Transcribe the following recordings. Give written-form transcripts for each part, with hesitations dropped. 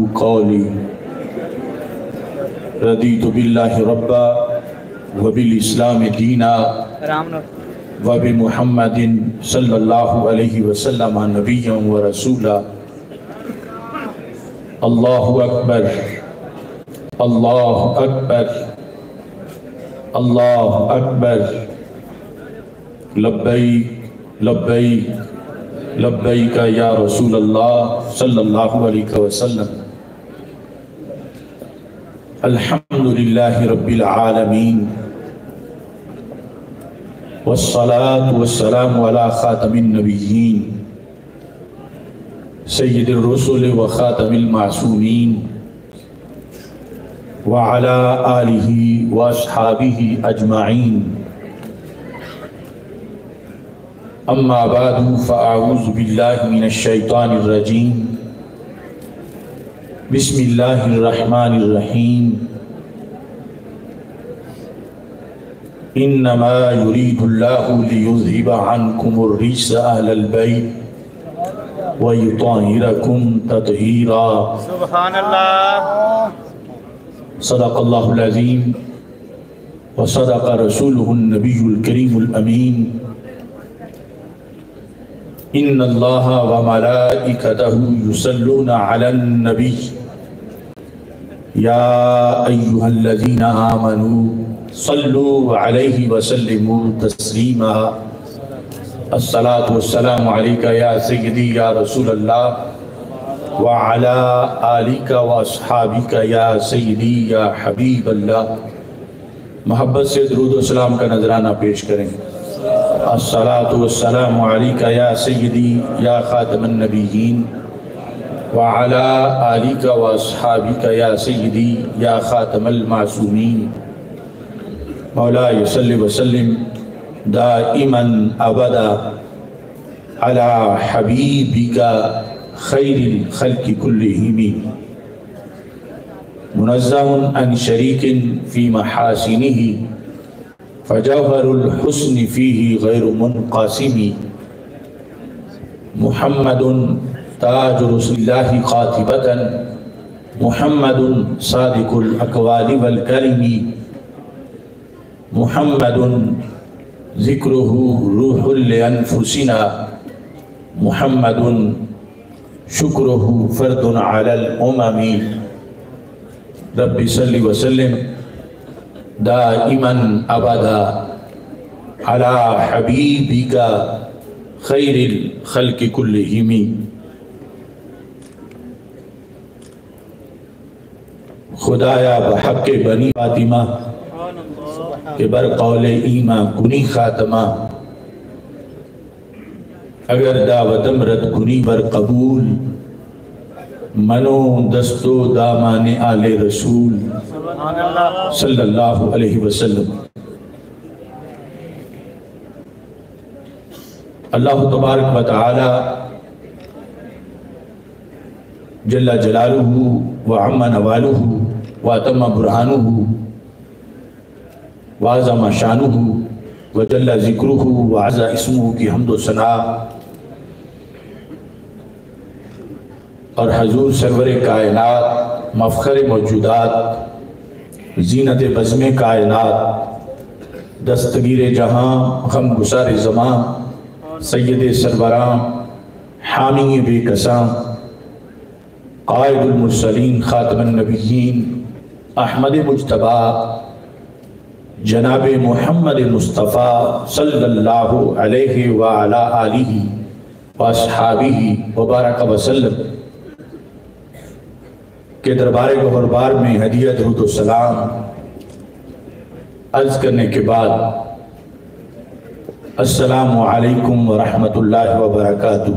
قولی رضیت باللہ ربا وبالاسلام دینا وبمحمد صلی اللہ علیہ وسلم نبیا ورسولا۔ اللہ اکبر اللہ اکبر اللہ اکبر، لبیک لبیک لبیک یا رسول اللہ صلی اللہ علیہ وسلم۔ الحمدللہ رب العالمین والصلاة والسلام علی خاتم النبیین سید الرسل و خاتم المعصومین وعلى آلہ واصحابہ اجمعین۔ اما بعد فاعوذ باللہ من الشیطان الرجیم، بسم اللہ الرحمن الرحیم۔ انما یرید اللہ لیذہب عنکم الرجس اہل البیت وَيُطَهِّرَكُمْ تَطْهِيرًا۔ سبحان اللہ۔ صدق اللہ العظیم وصدق رسولہ النبی الکریم الامین۔ ان اللہ وملائکتہ یصلون علی النبی یا ایہا الذین آمنوا صلوا علیہ وسلموا تسلیما۔ الصلاة والسلام علیکہ یا سیدی یا رسول اللہ وعلا آلکہ واصحابکہ یا سیدی یا حبیب اللہ۔ محبت سے درود و سلام کا نذرانہ پیش کریں۔ الصلاة والسلام علیکہ یا سیدی یا خاتم النبیین وعلا آلکہ واصحابکہ یا سیدی یا خاتم المعصومین۔ مولا صلی وسلم دائما ابدا علی حبیبک خیر الخلق کلہم، منزہ عن شریک فی محاسنہ فجوہر الحسن فیہ غیر منقاسم۔ محمد تاج رسول اللہ قاطبۃ، محمد صادق الاقوال والکلم، محمد ذکرہ روح لانفسنا، محمد شکرہ فرد علی الامم۔ رب صلی وسلم دائما ابدا علی حبیبک خیر الخلق کلہم۔ خدایا بحق بنی فاطمہ کہ بر قول ایمان کنی خاتمہ، اگر دعوتم رد کنی بر قبول، منو دستو دامان آل رسول صلی اللہ علیہ وسلم۔ اللہ تبارک و تعالی جل جلالہ وعم نوالہ واتم برہانہ وعظم شانہ وجل ذکرہ وعز اسمہ کی حمد و ثنا، اور حضور سرور کائنات مفخر موجودات زینت بزم کائنات دستگیر جہاں غم گسار زمان سید سربراں حامی بے کساں قائد المرسلین خاتم النبیین احمد مجتبی جناب محمد مصطفیٰ صلی اللہ علیہ وعلا آلہ واصحابہ وبارک وسلم کے دربار گہربار میں ہدیہ درود و سلام عرض کرنے کے بعد السلام علیکم ورحمۃ اللہ وبرکاتہ۔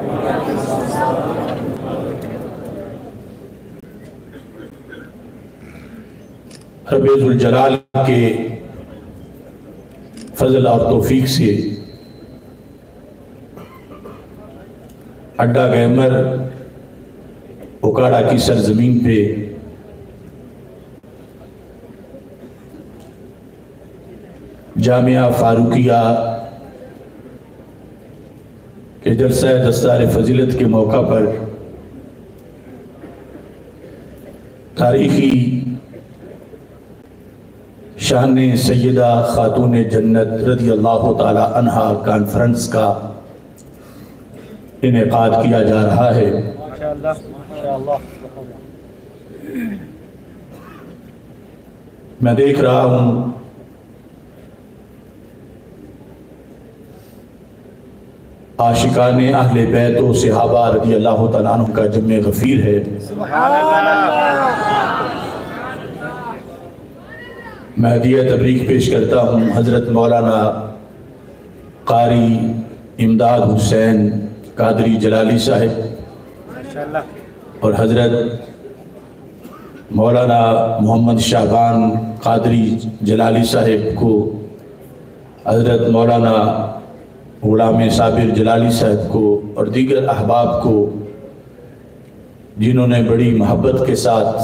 رب ذوالجلال کے فضل اور توفیق سے اڈا گیمر اوکاڑا کی سرزمین پہ جامعہ فاروقیہ کے جلسہ دستار فضیلت کے موقع پر تاریخی شان سیدہ خاتون جنت رضی اللہ تعالی عنہا کانفرنس کا انعقاد کیا جا رہا ہے۔ میں دیکھ رہا ہوں عاشقان اہل بیت و صحابہ رضی اللہ تعالیٰ عنہ کا جمع غفیر ہے۔ میں ہدیہ تبریک پیش کرتا ہوں حضرت مولانا قاری امداد حسین قادری جلالی صاحب اور حضرت مولانا محمد شعبان قادری جلالی صاحب کو، حضرت مولانا غلام صابر جلالی صاحب کو اور دیگر احباب کو جنہوں نے بڑی محبت کے ساتھ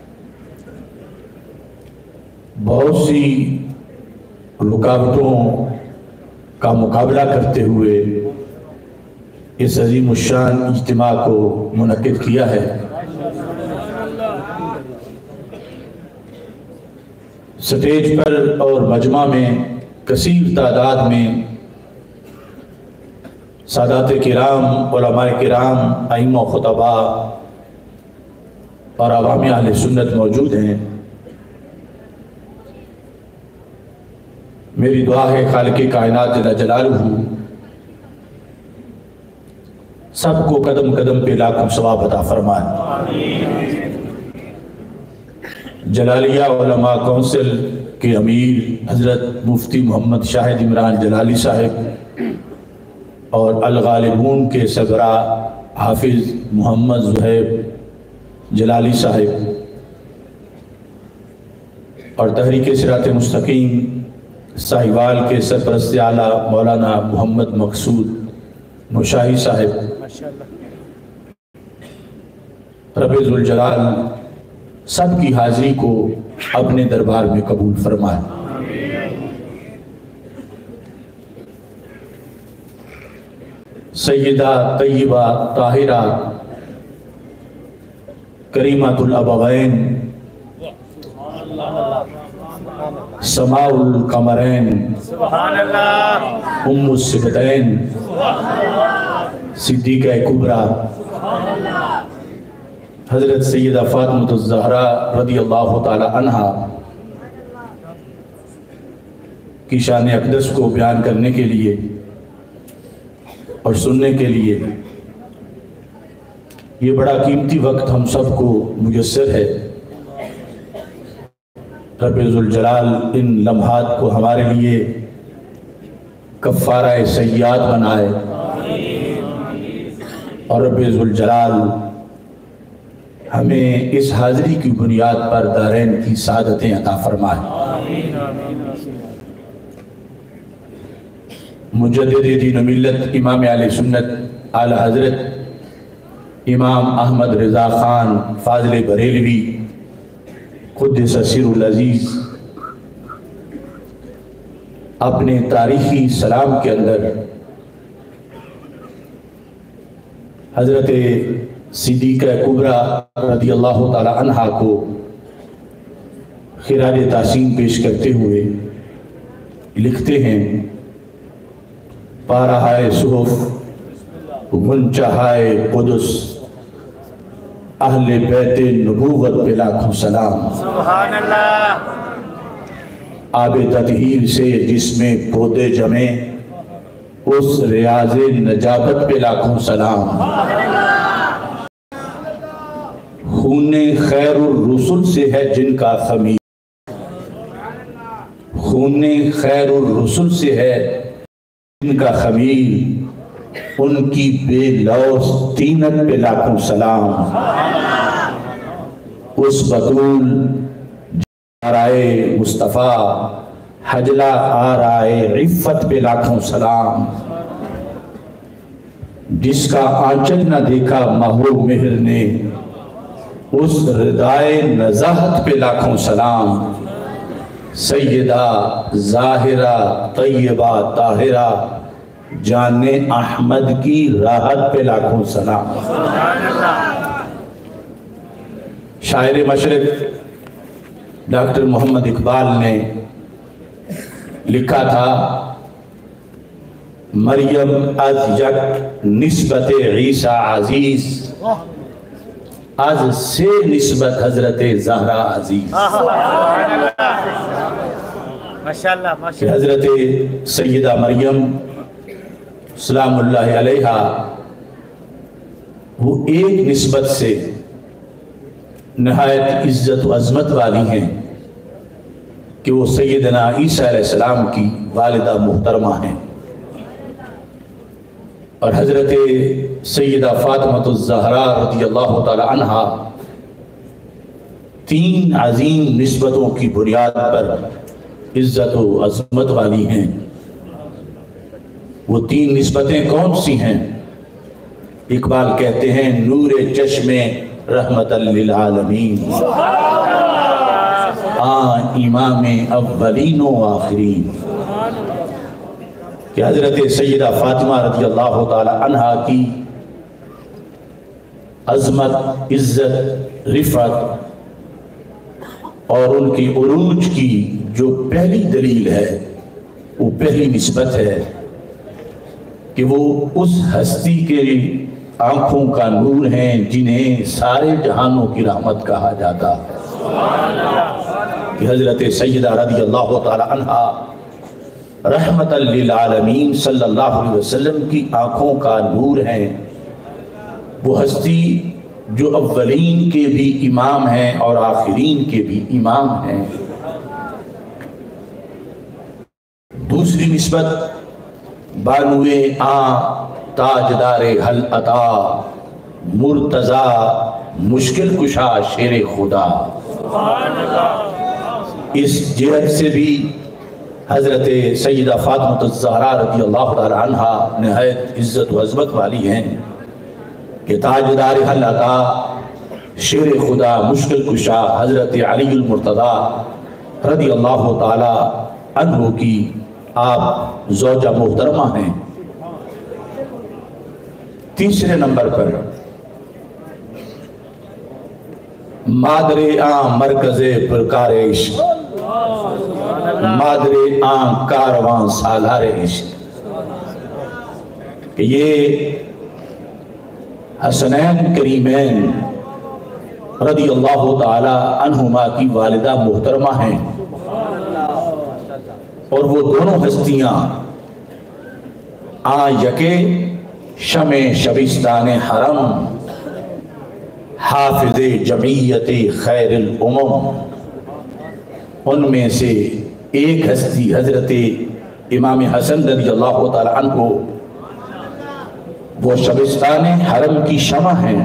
بہت سی رکاوٹوں کا مقابلہ کرتے ہوئے اس عظیم الشان اجتماع کو منعقد کیا ہے۔ سٹیج پر اور مجمع میں کثیر تعداد میں سادات کرام، علماء کرام، ائمہ خطباء اور عوام اہل سنت موجود ہیں۔ میری دعا ہے خالق کائنات جل جلالہ سب کو قدم قدم پہ لاکھوں ثواب عطا فرمائے۔ جلالیہ علماء کونسل کے امیر حضرت مفتی محمد شاہد عمران جلالی صاحب اور الغالبون کے سربراہ حافظ محمد زہیب جلالی صاحب اور تحریک صراط مستقیم ساہیوال کے سرپرست اعلیٰ مولانا محمد مقصود مشاہی صاحب، رب ذوالجلال سب کی حاضری کو اپنے دربار میں قبول فرمائے۔ سیدہ طیبہ طاہرہ کریمۃ الابوین سماء القمرین ام السبتین صدیقہ کبریٰ حضرت سیدہ فاطمہ الزہرا رضی اللہ تعالی عنہا کی شان اقدس کو بیان کرنے کے لیے اور سننے کے لیے یہ بڑا قیمتی وقت ہم سب کو میسر ہے۔ رب ذوالجلال ان لمحات کو ہمارے لیے کفارہ سیئات بنائے اور رب ذوالجلال ہمیں اس حاضری کی بنیاد پر دارین کی سعادتیں عطا فرمائے۔ مجدد دین و ملت امام اہل سنت اعلی حضرت امام احمد رضا خان فاضل بریلوی قدس سر العزیز اپنے تاریخی سلام کے اندر حضرت صدیقہ کبریٰ رضی اللہ تعالی عنہا کو خراج تحسین پیش کرتے ہوئے لکھتے ہیں: پارہائے صحف غنچہائے قدس اہل بیت نبوت پہ لاکھوں سلام۔ سبحان اللہ۔ آب تطہیر سے جس میں پودے جمے اس ریاض نجابت پہ لاکھوں سلام۔ خون خیر الرسل سے ہے جن کا خمیر، خون خیر الرسل سے ہے جن کا خمیر، ان کی بے لوث طینت پہ لاکھوں سلام۔ اس بطول آرائے مصطفیٰ حجلہ آرائے عفت پہ لاکھوں سلام، جس کا آنچل نہ دیکھا ماہو مہر نے اس ردائے نزاہت پہ لاکھوں سلام۔ سیدہ ظاہرہ طیبہ طاہرہ جان احمد کی راحت پہ لاکھوں سلام۔ شاعر مشرق ڈاکٹر محمد اقبال نے لکھا تھا، مریم از یک نسبت عیسیٰ عزیز، از سے نسبت حضرت زہرا عزیز۔ کہ حضرت سیدہ مریم سلام اللہ علیہا وہ ایک نسبت سے نہایت عزت و عظمت والی ہیں کہ وہ سیدنا عیسیٰ علیہ السلام کی والدہ محترمہ ہیں، اور حضرت سیدہ فاطمہ الزہرا رضی اللہ تعالی عنہا تین عظیم نسبتوں کی بنیاد پر عزت و عظمت والی ہیں۔ وہ تین نسبتیں کون سی ہیں؟ اقبال کہتے ہیں، نور چشم رحمت للعالمین، امام اولین و آخرین۔ کہ حضرت سیدہ فاطمہ رضی اللہ تعالی عنہا کی عظمت، عزت، رفعت اور ان کی عروج کی جو پہلی دلیل ہے، وہ پہلی نسبت ہے کہ وہ اس ہستی کے آنکھوں کا نور ہیں جنہیں سارے جہانوں کی رحمت کہا جاتا ہے۔ کہ حضرت سیدہ رضی اللہ تعالی عنہا رحمت للعالمین صلی اللہ علیہ وسلم کی آنکھوں کا نور ہیں، وہ ہستی جو اولین کے بھی امام ہیں اور آخرین کے بھی امام ہیں۔ دوسری نسبت، بانوے تاجدار حل عطا، مرتضی مشکل کشا شیر خدا۔ اس جہت سے بھی حضرت سیدہ فاطمہ الزہرا رضی اللہ تعالی عنہا نہایت عزت و عظمت والی ہیں کہ تاجدار حل عطا، شیر خدا، مشکل کشا حضرت علی المرتضی رضی اللہ تعالی عنہ کی آپ زوجہ محترمہ ہیں۔ تیسرے نمبر پر مادر مرکز پرکار عشق، مادر کاروان سالار عشق، کہ یہ حسنین کریمین رضی اللہ تعالی عنہما کی والدہ محترمہ ہیں، اور وہ دونوں ہستیاں یکے شمع شبستان حرم، حافظ جمعیت خیر الامم، ان میں سے ایک ہستی حضرت امام حسن رضی اللہ تعالی عنہ وہ شبستان حرم کی شمع ہیں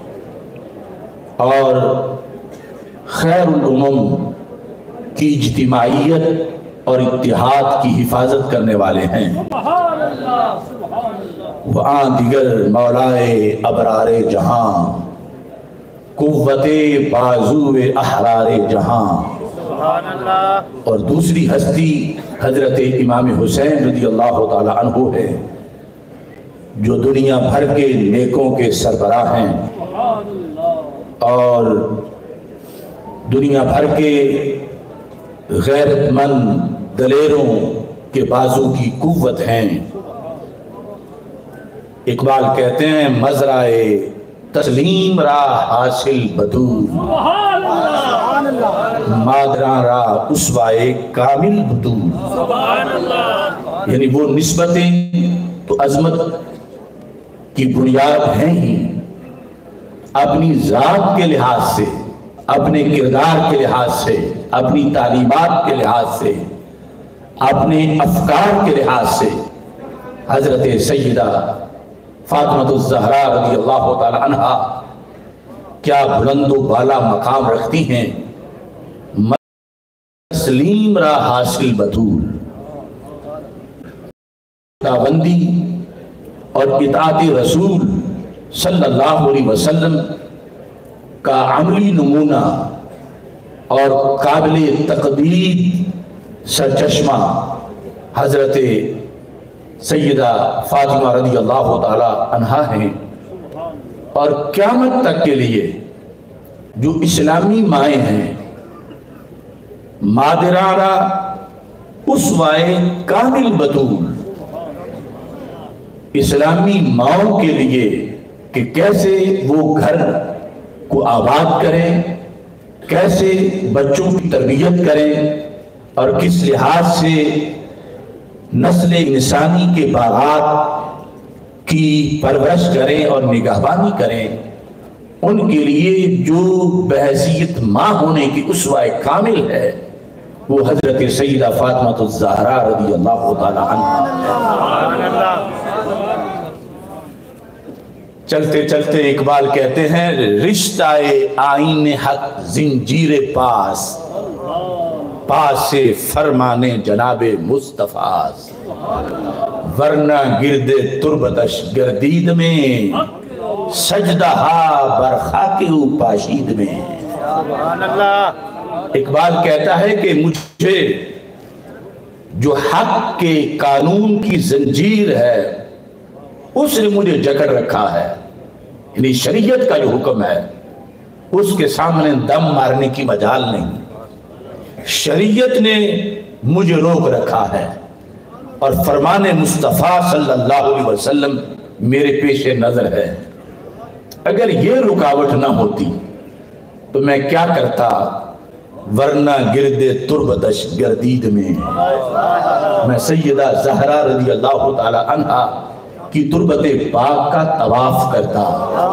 اور خیر الامم کی اجتماعیت اور اتحاد کی حفاظت کرنے والے ہیں۔ وہاں دیگر مولائے ابرار جہاں، قوت بازو احرار جہاں۔ اور دوسری ہستی حضرت امام حسین رضی اللہ تعالی عنہ ہے، جو دنیا بھر کے نیکوں کے سربراہ ہیں اور دنیا بھر کے غیرت مند دلیروں کے بازو کی قوت ہیں۔ اقبال کہتے ہیں، مزرعے تسلیم را حاصل بدور، مادراں را اسوائے کامل بدور۔ یعنی وہ نسبتیں تو عظمت کی بنیاد ہیں ہی، اپنی ذات کے لحاظ سے، اپنے کردار کے لحاظ سے، اپنی تعلیمات کے لحاظ سے، اپنے افکار کے لحاظ سے حضرت سیدہ فاطمہ الزہرا رضی اللہ تعالی عنہا کیا بلند و بالا مقام رکھتی ہیں۔ تسلیم را حاصل بدور، پابندی اور اطاعت رسول صلی اللہ علیہ وسلم کا عملی نمونہ اور قابل تقلید سرچشمہ حضرت سیدہ فاطمہ رضی اللہ تعالی عنہا ہیں، اور قیامت تک کے لیے جو اسلامی مائیں ہیں مادرارا اسوائے کامل بطول، اسلامی ماؤں کے لیے کہ کیسے وہ گھر کو آباد کریں، کیسے بچوں کی تربیت کریں اور کس لحاظ سے نسل انسانی کے باغات کی پرورش کریں اور نگہبانی کریں، ان کے لیے جو بحیثیت ماں ہونے کی اسوہ کامل ہے وہ حضرت سیدہ فاطمہ الزہرا رضی اللہ تعالی عنہ۔ چلتے چلتے اقبال کہتے ہیں رشتہ آئین حق زنجیر پاس، پاس سے فرمان جناب مصطفیٰ، ورنہ گرد تربتش گردید میں سجدہ برخاک پاشید میں۔ اقبال کہتا ہے کہ مجھے جو حق کے قانون کی زنجیر ہے اس نے مجھے جکڑ رکھا ہے، یعنی شریعت کا جو حکم ہے اس کے سامنے دم مارنے کی مجال نہیں، شریعت نے مجھے روک رکھا ہے اور فرمان مصطفیٰ صلی اللہ علیہ وسلم میرے پیش نظر ہے۔ اگر یہ رکاوٹ نہ ہوتی تو میں کیا کرتا، ورنہ گرد تربتش گردید میں سیدہ زہرا رضی اللہ تعالی عنہ کی تربت پاک کا طواف کرتا۔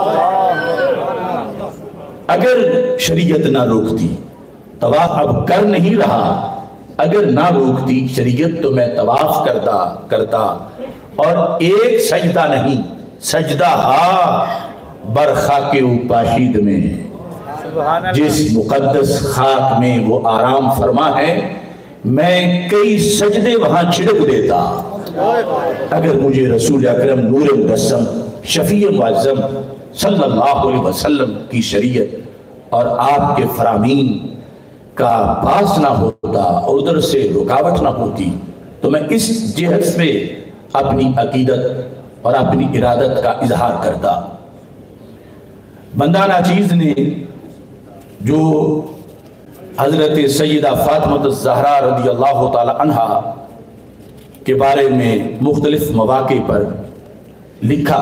اگر شریعت نہ روکتی، طواف اب کر نہیں رہا، اگر نہ روکتی شریعت تو میں طواف کرتا اور ایک سجدہ نہیں، سجدہ برخاک پاشید میں، جس مقدس خاک میں وہ آرام فرما ہے میں کئی سجدے وہاں چھڑک دیتا۔ اگر مجھے رسول اکرم نور مجسم شفیع معظم صلی اللہ علیہ وسلم کی شریعت اور آپ کے فرامین کا پاس نہ ہوتا اور ادھر سے رکاوٹ نہ ہوتی تو میں اس جہت سے اپنی عقیدت اور اپنی ارادت کا اظہار کرتا۔ بندہ ناچیز نے جو حضرت سیدہ فاطمہ الزہرا رضی اللہ تعالی عنہ کے بارے میں مختلف مواقع پر لکھا،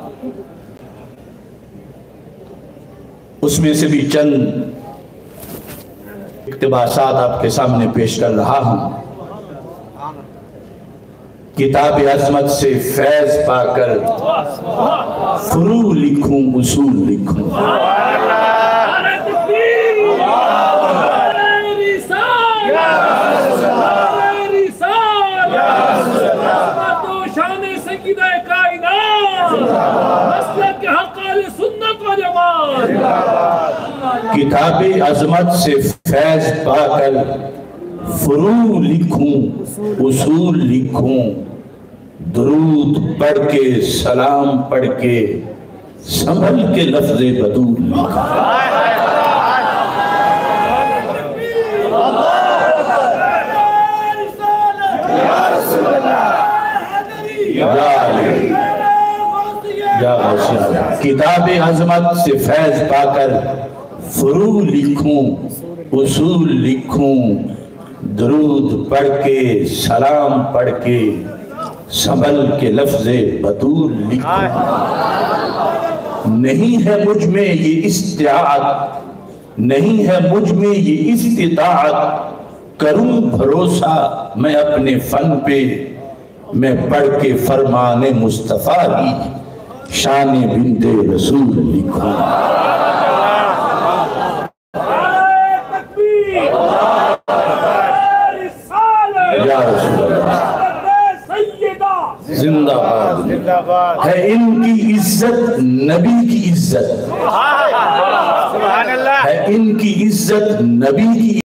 اس میں سے بھی چند اقتباسات آپ کے سامنے پیش کر رہا ہوں۔ کتاب عظمت سے فیض پا کر فروع لکھوں اصول لکھوں، کتاب عظمت سے فیض پا کر فروع لکھوں اصول لکھوں، درود پڑھ کے سلام پڑھ کے سنبھل کے لفظ بدور لکھوں۔ کتاب عظمت سے فیض پا کر فروع لکھوں اصول لکھوں، درود پڑھ کے سلام پڑھ کے سنبھل کے لفظ بطور لکھوں۔ نہیں ہے مجھ میں یہ استطاعت، نہیں ہے مجھ میں یہ استطاعت، کروں بھروسہ میں اپنے فن پہ، میں پڑھ کے فرمان مصطفیٰ ہی شان بنت رسول لکھوں۔ یا رسول اللہ زندہ باد ہے ان کی عزت، نبی کی عزت ہے ان کی عزت، نبی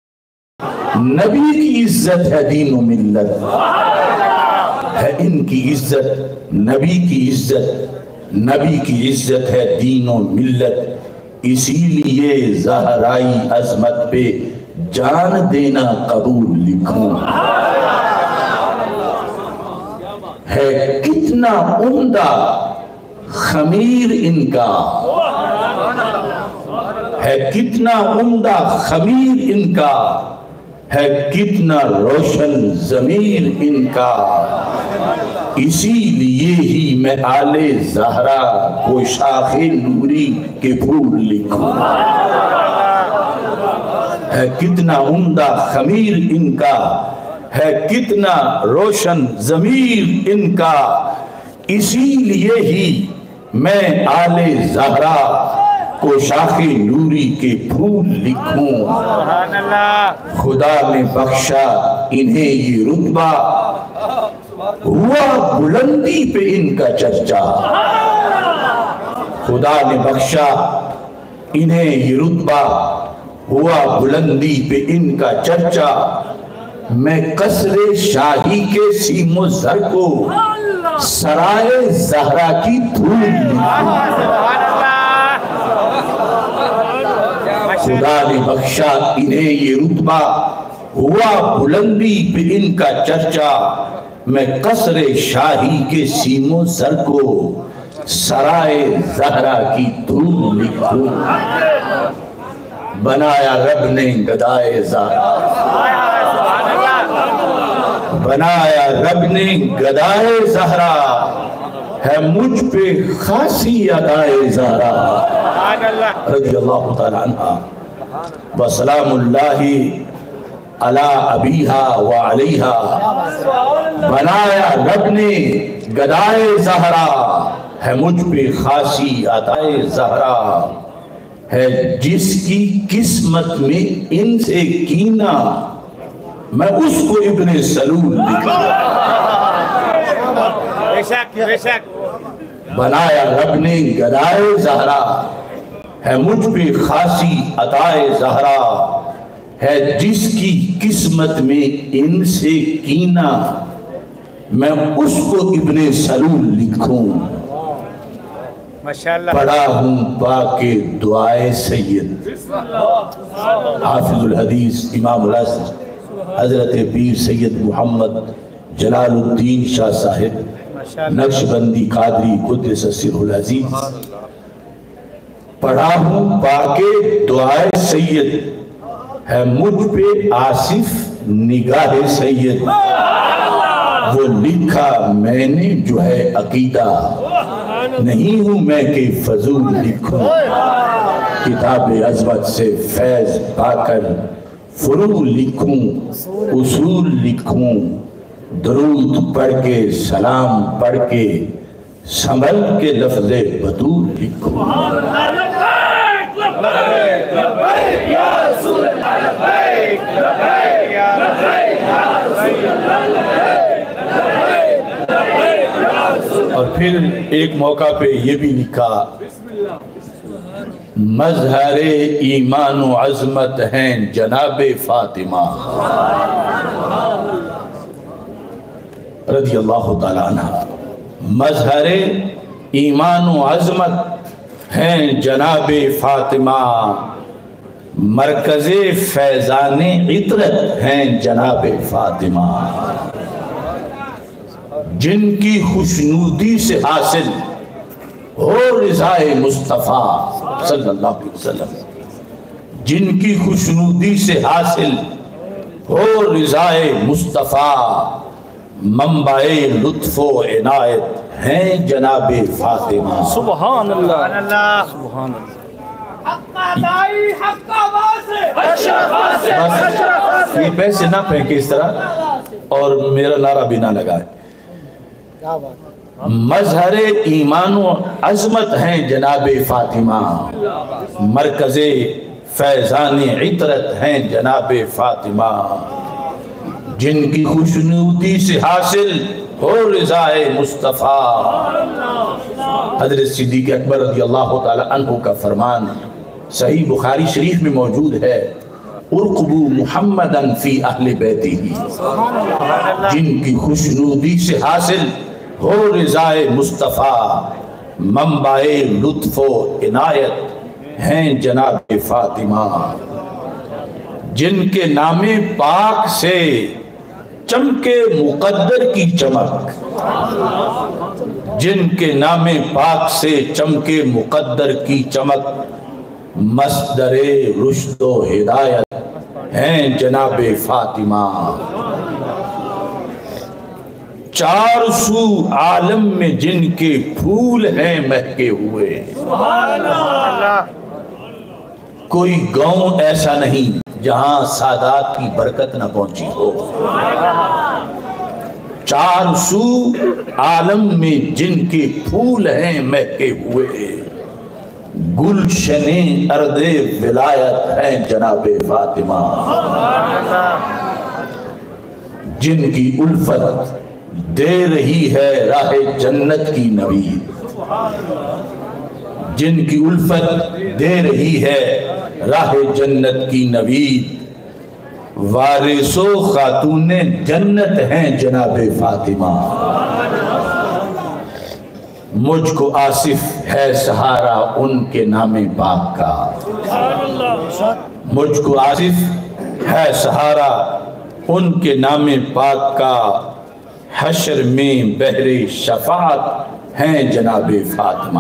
کی عزت ہے دین و ملت ہے ان کی عزت، نبی کی عزت، نبی کی عزت ہے دین و ملت، اسی لیے زہرائی عظمت پہ جان دینا قبول لکھوں۔ ہے کتنا عمدہ خمیر ان کا، ہے کتنا عمدہ خمیر ان کا، ہے کتنا روشن ضمیر ان کا، اسی لیے ہی میں آل زہرا کو شاخ نوری کے پھول لکھوں۔ ہے کتنا عمدہ خمیر ان کا، ہے کتنا روشن ضمیر ان کا، اسی لیے ہی میں آل زہرا کو شاخ نوری کے پھول لکھوں۔ خدا نے بخشا انہیں یہ رتبہ، ہوا بلندی پہ ان کا چرچا۔ خدا نے بخشا انہیں یہ رتبہ، ہوا بلندی پہ ان کا چرچا۔ میں قصر شاہی کے سیم و زر کو سرائے زہرا کی دھول لکھوں۔ خدا نے بخشا انہیں یہ رتبہ، ہوا بلندی پہ ان کا چرچا۔ میں قصر شاہی کے سیم و زر کو سرائے زہرا کی دھول لکھوں۔ بنایا رب نے گدائے زہرا، بنایا رب نے گدائے زہرا، ہے مجھ پہ خاصی ادائے زہرا۔ رضی اللہ تعالی عنہ وسلام اللہ علی ابیہا وعلیہا۔ بنایا رب نے گدائے زہرا، ہے مجھ پہ خاصی ادائے زہرا، ہے جس کی قسمت میں ان سے کینہ، میں اس کو ابن سلول لکھوں۔ بنایا رب نے گدائے زہرا، ہے مجھ پہ خاصی عطائے زہرا، ہے جس کی قسمت میں ان سے کینہ، میں اس کو ابن سلول لکھوں۔ پڑھا ہوں پاک دعائے سید، حافظ الحدیث امام الحسن حضرت پیر سید محمد جلال الدین شاہ صاحب نقشبندی قادری قدس سرہ العزیز۔ پڑھا ہوں پاک دعائے سید، ہے مجھ پہ آصف نگاہ سید، وہ لکھا میں نے جو ہے عقیدہ، نہیں ہوں میں کہ فضول لکھوں۔ کتاب عظمت سے فیض پا کر فروع لکھوں، اصول لکھوں، درود پڑھ کے سلام پڑھ کے سنبھل کے لفظ بطول لکھوں۔ اور پھر ایک موقع پہ یہ بھی لکھا، مظہر ایمان و عظمت ہیں جناب فاطمہ رضی اللہ تعالی عنہ۔ مظہر ایمان و عظمت ہیں جناب فاطمہ، مرکز فیضان عطرت ہیں جناب فاطمہ، جن کی خوشنودی سے حاصل ہو رضائے مصطفیٰ صلی اللہ علیہ وسلم، جن کی خوشنودی سے حاصل ہو رضائے مصطفیٰ، منبع لطف و عنایت ہیں جناب فاطمہ۔ سبحان اللہ سبحان اللہ۔ یہ پیسے نہ پھینکے اس طرح اور میرا نعرہ بھی نہ لگائے۔ مظہر ایمان و عظمت ہیں جناب فاطمہ، مرکز فیضان عطرت ہیں جناب فاطمہ، جن کی خوشنودی سے حاصل ہو رضائے مصطفیٰ۔ حضرت صدیق اکبر رضی اللہ تعالی عنہ کا فرمان صحیح بخاری شریف میں موجود ہے، ارقبوا محمدًا فی اہل بیتہ، جن کی خوشنودی سے حاصل ہو رضائے مصطفیٰ، منبع لطف و عنایت ہیں جناب فاطمہ، جن کے نام پاک سے چمکے مقدر کی چمک، جن کے نام پاک سے چمکے مقدر کی چمک، مصدر رشد و ہدایت ہیں جناب فاطمہ، چار سو عالم میں جن کے پھول ہیں مہکے ہوئے، کوئی گاؤں ایسا نہیں جہاں سادات کی برکت نہ پہنچی ہو، چار سو عالم میں جن کے پھول ہیں مہکے ہوئے، گلشن ارض ولایت ہیں جناب فاطمہ، جن کی الفت دے رہی ہے راہ جنت کی نوید، جن کی الفت دے رہی ہے راہ جنت کی نوید، وارث و خاتون جنت ہیں جناب فاطمہ، مجھ کو آصف ہے سہارا ان کے نام پاک کا، مجھ کو آصف ہے سہارا ان کے نام پاک کا، حشر میں بحر شفاعت ہیں جناب فاطمہ۔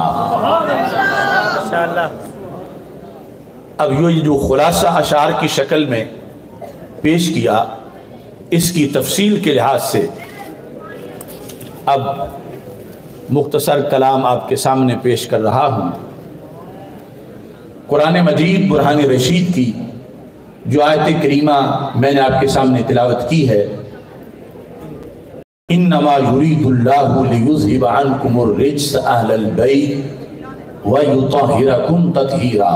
اب یہ جو خلاصہ اشعار کی شکل میں پیش کیا، اس کی تفصیل کے لحاظ سے اب مختصر کلام آپ کے سامنے پیش کر رہا ہوں۔ قرآن مجید برہان رشید کی جو آیت کریمہ میں نے آپ کے سامنے تلاوت کی ہے، انما یرید اللہ لیذھب عنکم الرجس اہل البیت ویطہرکم تطہیرا،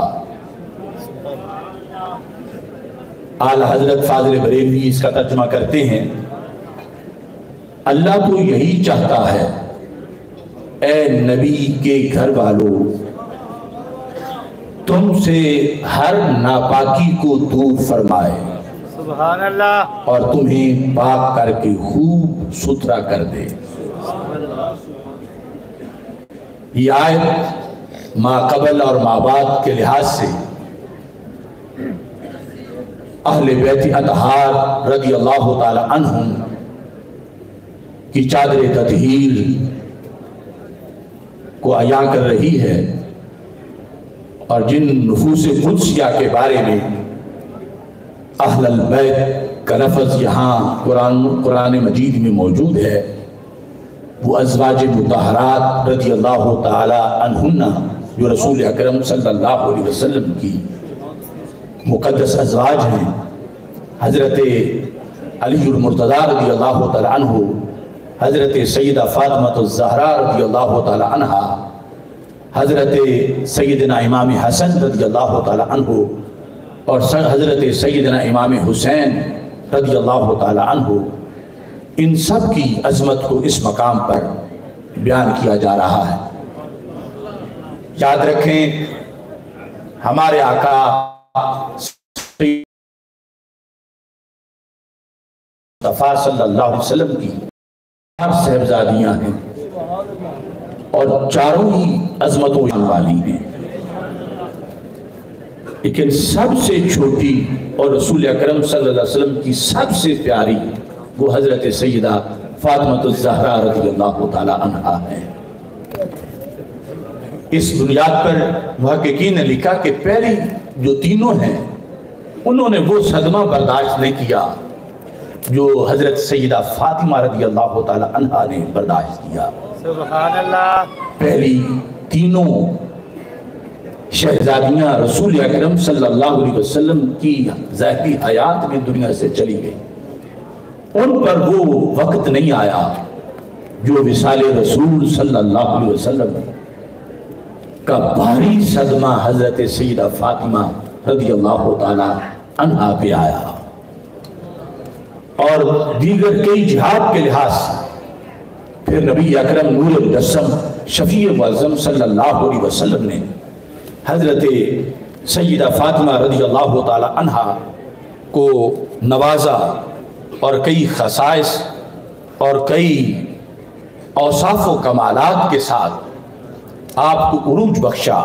اعلیٰ حضرت فاضل بریلوی اس کا ترجمہ کرتے ہیں، اللہ تو یہی چاہتا ہے اے نبی کے گھر والوں، تم سے ہر ناپاکی کو دور فرمائے، سبحان اللہ، اور تمہیں پاک کر کے خوب ستھرا کر دے۔ یہ آیت ما قبل اور ما بعد کے لحاظ سے اہل بیت اطہار رضی اللہ تعالی عنہم کی چادر تطہیر کو عیاں کر رہی ہے، اور جن نفوس قدسیہ کے بارے میں اہل البیت کا لفظ یہاں قرآن مجید میں موجود ہے، وہ ازواج مطہرات رضی اللہ تعالی عنہن جو رسول اکرم صلی اللہ علیہ وسلم کی مقدس ازواج ہیں، حضرت علی المرتضیٰ رضی اللہ تعالی عنہ، حضرت سیدہ فاطمہ الزہرا رضی اللہ تعالی عنہ، حضرت سیدنا امام حسن رضی اللہ تعالی عنہ، اور حضرت سیدنا امام حسین رضی اللہ تعالی عنہ، ان سب کی عظمت کو اس مقام پر بیان کیا جا رہا ہے۔ یاد رکھیں، ہمارے آقا مصطفیٰ صلی اللہ علیہ وسلم کی 4 صاحبزادیاں ہیں، اور چاروں ہی عظمتوں والی ہیں، لیکن سب سے چھوٹی اور رسول اکرم صلی اللہ علیہ وسلم کی سب سے پیاری وہ حضرت سیدہ فاطمہ الزہرا رضی اللہ تعالی عنہا ہے۔ اس بنیاد پر محققین نے لکھا کہ پہلی جو تینوں ہیں انہوں نے وہ صدمہ برداشت نہیں کیا جو حضرت سیدہ فاطمہ رضی اللہ تعالی عنہا نے برداشت کیا۔ سبحان اللہ، پہلی تینوں شہزادیاں رسول اکرم صلی اللہ علیہ وسلم کی ظاہری حیات میں دنیا سے چلی گئی، ان پر وہ وقت نہیں آیا جو وصال رسول صلی اللہ علیہ وسلم کا بھاری صدمہ حضرت سیدہ فاطمہ رضی اللہ تعالی عنہا پہ آیا، اور دیگر کئی جہاد کے لحاظ سے پھر نبی اکرم نور مجسم شفیع معظم صلی اللہ علیہ وسلم نے حضرت سیدہ فاطمہ رضی اللہ تعالی عنہا کو نوازا، اور کئی خصائص اور کئی اوصاف و کمالات کے ساتھ آپ کو عروج بخشا۔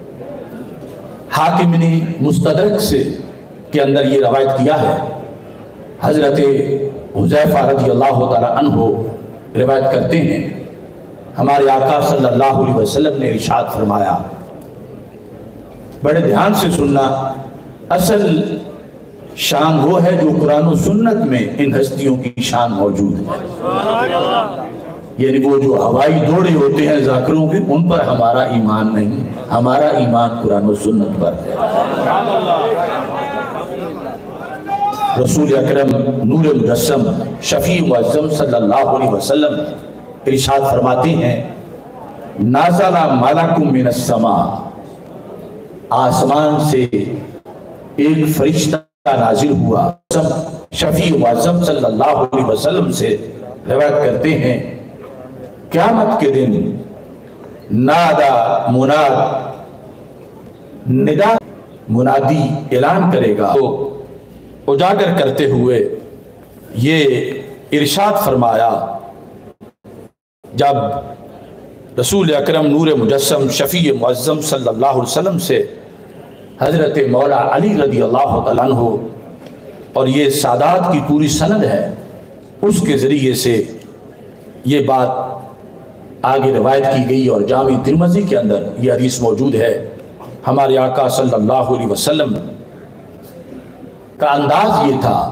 حاکم نے مستدرک سے کے اندر یہ روایت کیا ہے، حضرت حذیفہ رضی اللہ تعالی عنہ روایت کرتے ہیں، ہمارے آقا صلی اللہ علیہ وسلم نے ارشاد فرمایا، بڑے دھیان سے سننا، اصل شان وہ ہے جو قرآن و سنت میں ان ہستیوں کی شان موجود ہے، یعنی وہ جو ہوائی دوڑے ہوتے ہیں ذاکروں کے، ان پر ہمارا ایمان نہیں، ہمارا ایمان قرآن و سنت پر ہے۔ رسول اکرم نور مجسم شفیع معظم صلی اللہ علیہ وسلم ارشاد فرماتے ہیں، نازل ملک من السماء، آسمان سے ایک فرشتہ نازل ہوا۔ شفیع معظم صلی اللہ علیہ وسلم سے روایت کرتے ہیں، قیامت کے دن نادا مناد، ندا منادی اعلان کرے گا، تو اجاگر کرتے ہوئے یہ ارشاد فرمایا، جب رسول اکرم نور مجسم شفیع معظم صلی اللہ علیہ وسلم سے حضرت مولا علی رضی اللہ تعالیٰ عنہ، اور یہ سادات کی پوری سند ہے، اس کے ذریعے سے یہ بات آگے روایت کی گئی، اور جامع ترمذی کے اندر یہ حدیث موجود ہے۔ ہمارے آقا صلی اللہ علیہ وسلم کا انداز یہ تھا،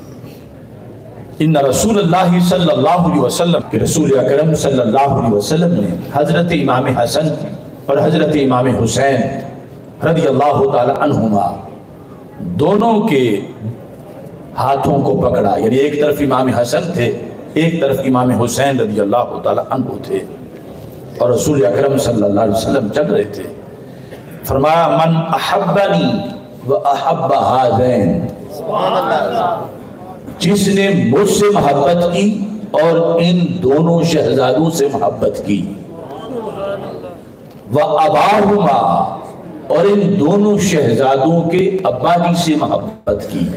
ان رسول اللہ صلی اللہ علیہ وسلم کہ رسول اکرم صلی اللہ علیہ وسلم نے حضرت امام حسن اور حضرت امام حسین رضی اللہ تعالی عنہما دونوں کے ہاتھوں کو پکڑا، یعنی ایک طرف امام حسن تھے، ایک طرف امام حسین رضی اللہ تعالی عنہ تھے، اور رسول اکرم صلی اللہ علیہ وسلم چل رہے تھے۔ فرمایا، من احبنی و احب ہذین، جس نے مجھ سے محبت کی اور ان دونوں شہزادوں سے محبت کی، وَأَبَاهُمَا، اور ان دونوں شہزادوں کے ابا جی سے محبت کی،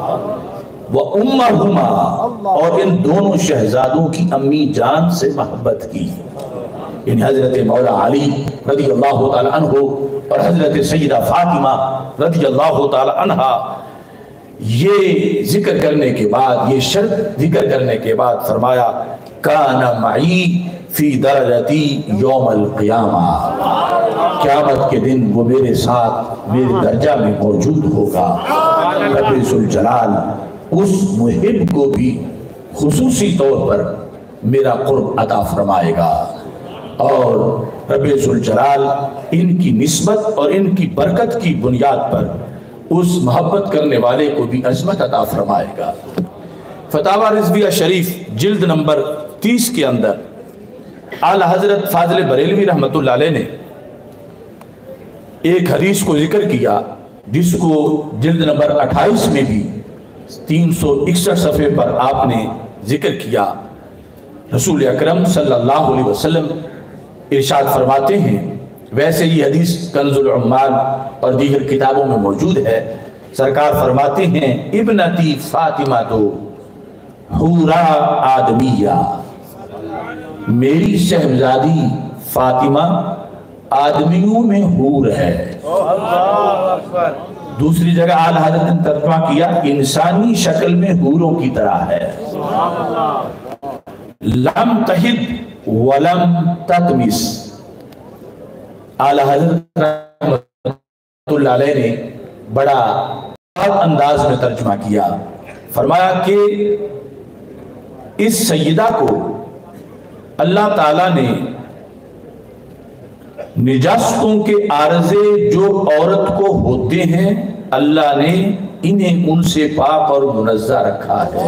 وَأُمَّهُمَا، اور ان دونوں شہزادوں کی امی جان سے محبت کی، یعنی حضرت مولا علی رضی اللہ تعالی عنہ اور حضرت سیدہ فاطمہ رضی اللہ تعالی عنہ۔ یہ ذکر کرنے کے بعد، یہ شرط ذکر کرنے کے بعد فرمایا، کان معی فی درجتی یوم القیامہ، قیامت کے دن وہ میرے ساتھ میرے درجہ میں موجود ہوگا۔ رب ذوالجلال اس محب کو بھی خصوصی طور پر میرا قرب عطا فرمائے گا، اور رب ذوالجلال ان کی نسبت اور ان کی برکت کی بنیاد پر اس محبت کرنے والے کو بھی عظمت عطا فرمائے گا۔ فتاوی رضویہ شریف جلد نمبر 30 کے اندر اعلیٰ حضرت فاضل بریلوی رحمۃ اللہ علیہ نے ایک حدیث کو ذکر کیا، جس کو جلد نمبر 28 میں بھی 361 صفحے پر آپ نے ذکر کیا۔ رسول اکرم صلی اللہ علیہ وسلم ارشاد فرماتے ہیں، ویسے یہ حدیث کنز العمال اور دیگر کتابوں میں موجود ہے، سرکار فرماتے ہیں، ابنتی فاطمہ تو حورا آدمیہ، میری شہزادی فاطمہ آدمیوں میں حور ہے۔ دوسری جگہ اعلیٰ حضرت نے ترجمہ کیا، انسانی شکل میں حوروں کی طرح ہے۔ لم تحد ولم تطمس، اعلیٰ حضرت رحمۃ اللہ علیہ نے بڑا انداز میں ترجمہ کیا، فرمایا کہ اس سیدہ کو اللہ تعالیٰ نے نجاستوں کے عارضے جو عورت کو ہوتے ہیں، اللہ نے انہیں ان سے پاک اور منزہ رکھا ہے۔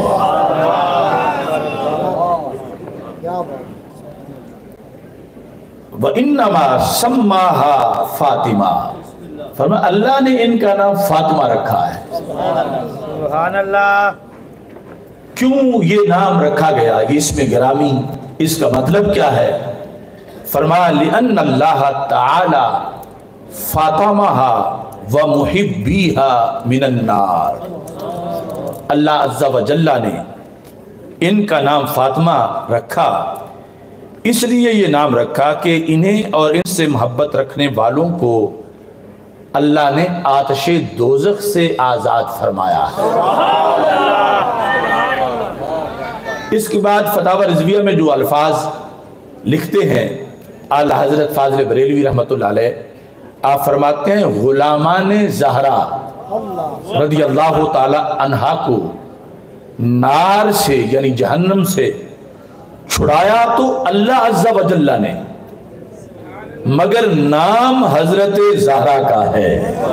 وَإِنَّمَا سَمَّاهَا فاطمہ، فرمایا اللہ نے ان کا نام فاطمہ رکھا ہے۔ سبحان اللہ۔ کیوں یہ نام رکھا گیا، یہ اس میں گرامی، اس کا مطلب کیا ہے؟ فرمایا لِأَنَّ اللَّهَ تَعَالَى فَاطَمَهَا وَمُحِبِّيهَا مِنَ النَّارِ، اللہ عز و جل نے ان کا نام فاطمہ رکھا، اس لیے یہ نام رکھا کہ انہیں اور ان سے محبت رکھنے والوں کو اللہ نے آتش دوزخ سے آزاد فرمایا ہے۔ اس کے بعد فتاوی رضویہ میں جو الفاظ لکھتے ہیں اعلیٰ حضرت فاضل بریلوی رحمۃ اللہ علیہ، آپ فرماتے ہیں غلامان زہرا رضی اللہ تعالی عنہا کو نار سے یعنی جہنم سے چھڑایا تو اللہ عز و جل نے، مگر نام حضرت زہرا کا ہے،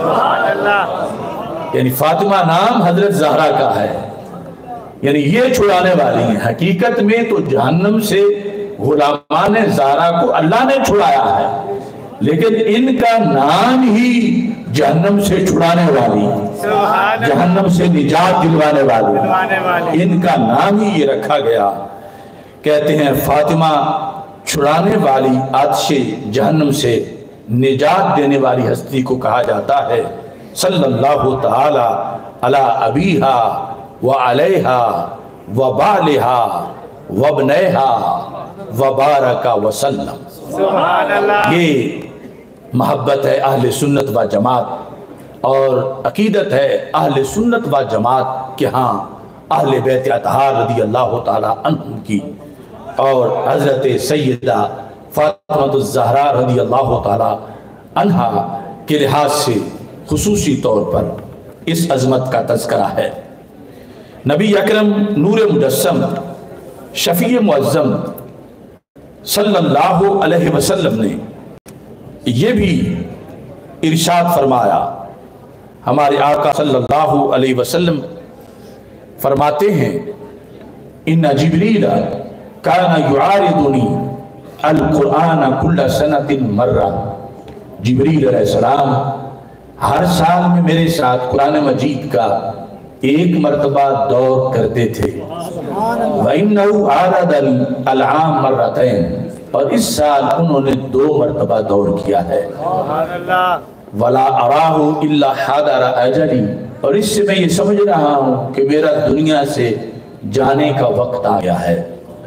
یعنی فاطمہ نام حضرت زہرا کا ہے، یعنی یہ چھڑانے والی ہیں۔ حقیقت میں تو جہنم سے غلامان زہرا کو اللہ نے چھڑایا ہے، لیکن ان کا نام ہی جہنم سے چھڑانے والی، جہنم سے نجات دلوانے والی، ان کا نام ہی یہ رکھا گیا۔ کہتے ہیں فاطمہ چھڑانے والی آتش جہنم سے نجات دینے والی ہستی کو کہا جاتا ہے۔ صلی اللہ تعالی علی ابیہا وعلیہا وبالہا وابنیہا وبارک وسلم۔ سبحان اللہ۔ یہ محبت ہے اہل سنت و جماعت اور عقیدت ہے اہل سنت و جماعت کہ ہاں اہل بیت اطہار رضی اللہ تعالی عنہم کی اور حضرت سیدہ فاطمہ الزہرا رضی اللہ تعالی عنہا کے لحاظ سے خصوصی طور پر اس عظمت کا تذکرہ ہے۔ نبی اکرم نور مجسم شفیع معظم صلی اللہ علیہ وسلم نے یہ بھی ارشاد فرمایا۔ ہمارے آقا صلی اللہ علیہ وسلم فرماتے ہیں ان جبریل کان یعارضنی القرآن کل سنۃ مرہ، جبریل علیہ السلام ہر سال میں میرے ساتھ قرآن مجید کا ایک مرتبہ دور کرتے تھے۔ وَإِنَّهُ عَارَضَنِي الْعَامَ مَرَّتَيْنِ، اور اس سال انہوں نے 2 مرتبہ دور کیا ہے۔ وَلَا أَرَاهُ إِلَّا حَضَرَ أَجَلِي، اور اس سے میں یہ سمجھ رہا ہوں کہ میرا دنیا سے جانے کا وقت آ گیا ہے۔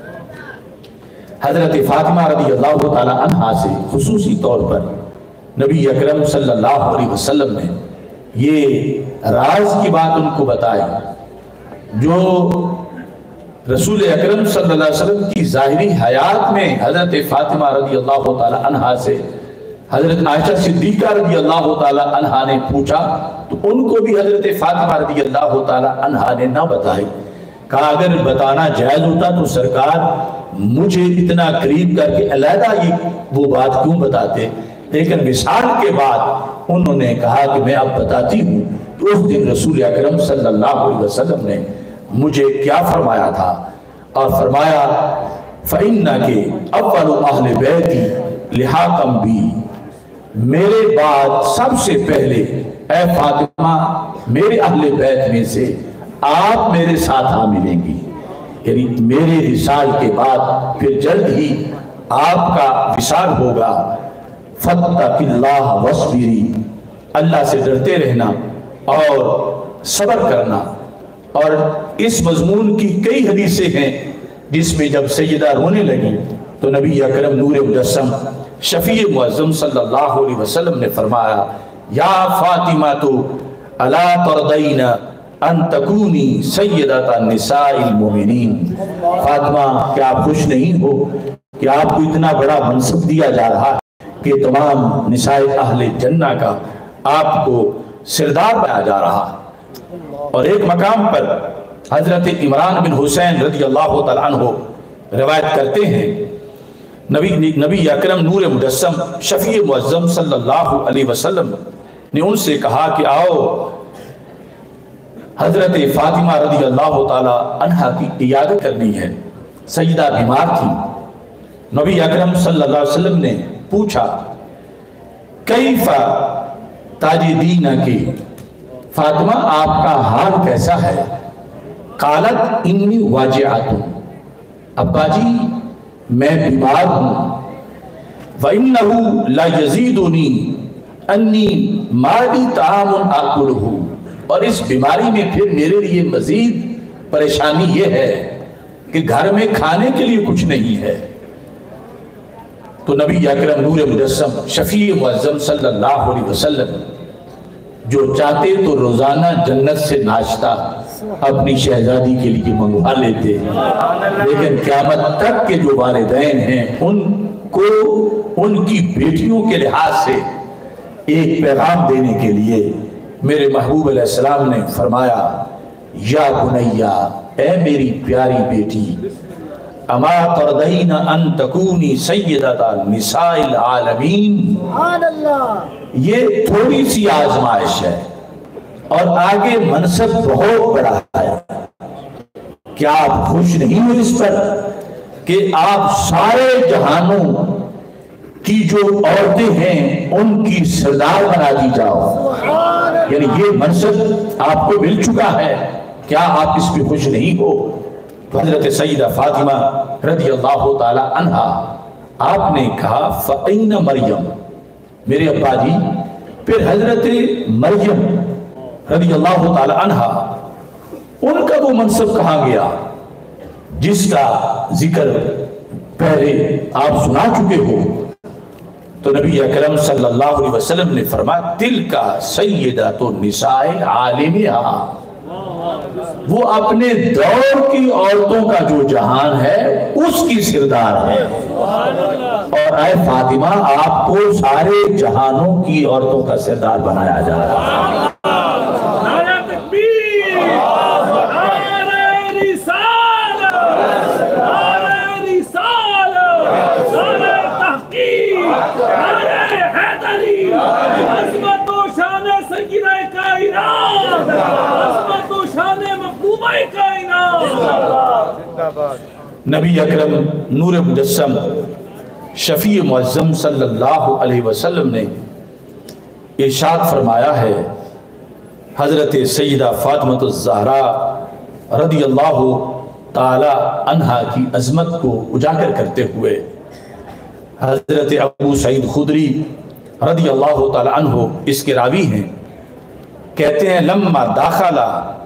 حضرت فاطمہ رضی اللہ تعالی عنہا سے خصوصی طور پر نبی اکرم صلی اللہ علیہ وسلم نے یہ راز کی بات ان کو بتائی جو رسول اکرم صلی اللہ علیہ وسلم کی ظاہری حیات میں حضرت فاطمہ رضی اللہ تعالی عنہا سے حضرت عائشہ صدیقہ رضی اللہ تعالی عنہا نے پوچھا تو ان کو بھی حضرت فاطمہ رضی اللہ تعالی عنہا نے نہ بتائی۔ کہا اگر بتانا جائز ہوتا تو سرکار مجھے اتنا قریب کر کے علیحدہ یہ وہ بات کیوں بتاتے، لیکن وصال کے بعد انہوں نے کہا کہ میں اب بتاتی ہوں۔ تو اس دن رسول اکرم صلی اللہ علیہ وسلم نے مجھے کیا فرمایا تھا، اور فرمایا فَإِنَّكِ أَوَّلُ أَهْلِ بَيْتِ لِحَاقًا بِي، میرے بعد سب سے پہلے اے فاطمہ میرے اہل بیت میں سے آپ میرے ساتھ آ ملیں گی، یعنی میرے وصال کے بعد پھر جلد ہی آپ کا وصال ہوگا۔ فَاتَّقِ اللَّهَ وَاصْبِرِي، اللہ سے ڈرتے رہنا اور صبر کرنا۔ اور اس مضمون کی کئی حدیثیں ہیں جس میں جب سیدہ رونے لگی تو نبی اکرم نور مجسم شفیع معظم صلی اللہ علیہ وسلم نے فرمایا یا فاطمہ تو الا ترضین ان تکونی سیدۃ نساء المؤمنین، فاطمہ کیا آپ خوش نہیں ہو کہ آپ کو اتنا بڑا منصب دیا جا رہا ہے کہ تمام نساء اہل جنہ کا آپ کو سردار بنایا جا رہا ہے۔ اور ایک مقام پر حضرت عمران بن حسین رضی اللہ تعالیٰ عنہ روایت کرتے ہیں نبی اکرم نور مجسم شفیع معظم صلی اللہ علیہ وسلم نے ان سے کہا کہ آؤ حضرت فاطمہ رضی اللہ تعالیٰ عنہ کی عیادت کرنی ہے، سیدہ بیمار تھی۔ نبی اکرم صلی اللہ علیہ وسلم نے پوچھا کیف تاجدین کی، فاطمہ آپ کا حال کیسا ہے؟ قالت انی واجعۃ، ابا جی میں بیمار ہوں۔ وَإِنَّهُ لَيَزِيدُنِي أَنِّي مَا لِي طَعَامٌ آكُلُهُ، اور اس بیماری میں پھر میرے لیے مزید پریشانی یہ ہے کہ گھر میں کھانے کے لیے کچھ نہیں ہے۔ تو نبی اکرم نور مجسم شفیع معظم صلی اللہ علیہ وسلم جو چاہتے تو روزانہ جنت سے ناشتہ اپنی شہزادی کے لیے منگوا لیتے، لیکن قیامت تک کے جو والدین ہیں ان کو ان کی بیٹیوں کے لحاظ سے ایک پیغام دینے کے لیے میرے محبوب علیہ السلام نے فرمایا یا بنیا، اے میری پیاری بیٹی، اما ترضین ان تکونی سیدۃ نساء العالمین، یہ تھوڑی سی آزمائش ہے اور آگے منصب بہت بڑا ہے، کیا آپ خوش نہیں ہو اس پر کہ آپ سارے جہانوں کی جو عورتیں ہیں ان کی سردار بنا دی جاؤ؟ یعنی یہ منصب آپ کو مل چکا ہے، کیا آپ اس پہ خوش نہیں ہو؟ تو حضرت سیدہ فاطمہ رضی اللہ تعالی عنہا آپ نے کہا فَأَيْنَ مریم، میرے ابا جی پھر حضرت مریم رضی اللہ تعالی عنہا ان کا وہ منصب کہاں گیا جس کا ذکر پہلے آپ سنا چکے ہو؟ تو نبی اکرم صلی اللہ علیہ وسلم نے فرمایا تِلْكَ سَيِّدَةُ النِّسَاءِ عَالِمِهَا، وہ اپنے دور کی عورتوں کا جو جہان ہے اس کی سردار ہے، اور اے فاطمہ آپ کو سارے جہانوں کی عورتوں کا سردار بنایا جا رہا ہے۔ نبی اکرم نور مجسم شفیع معظم صلی اللہ علیہ وسلم نے ارشاد فرمایا ہے، حضرت سیدہ فاطمہ الزہرا رضی اللہ تعالی عنہا کی عظمت کو اجاگر کرتے ہوئے حضرت ابو سعید خدری رضی اللہ تعالی عنہ اس کے راوی ہیں، کہتے ہیں لما داخل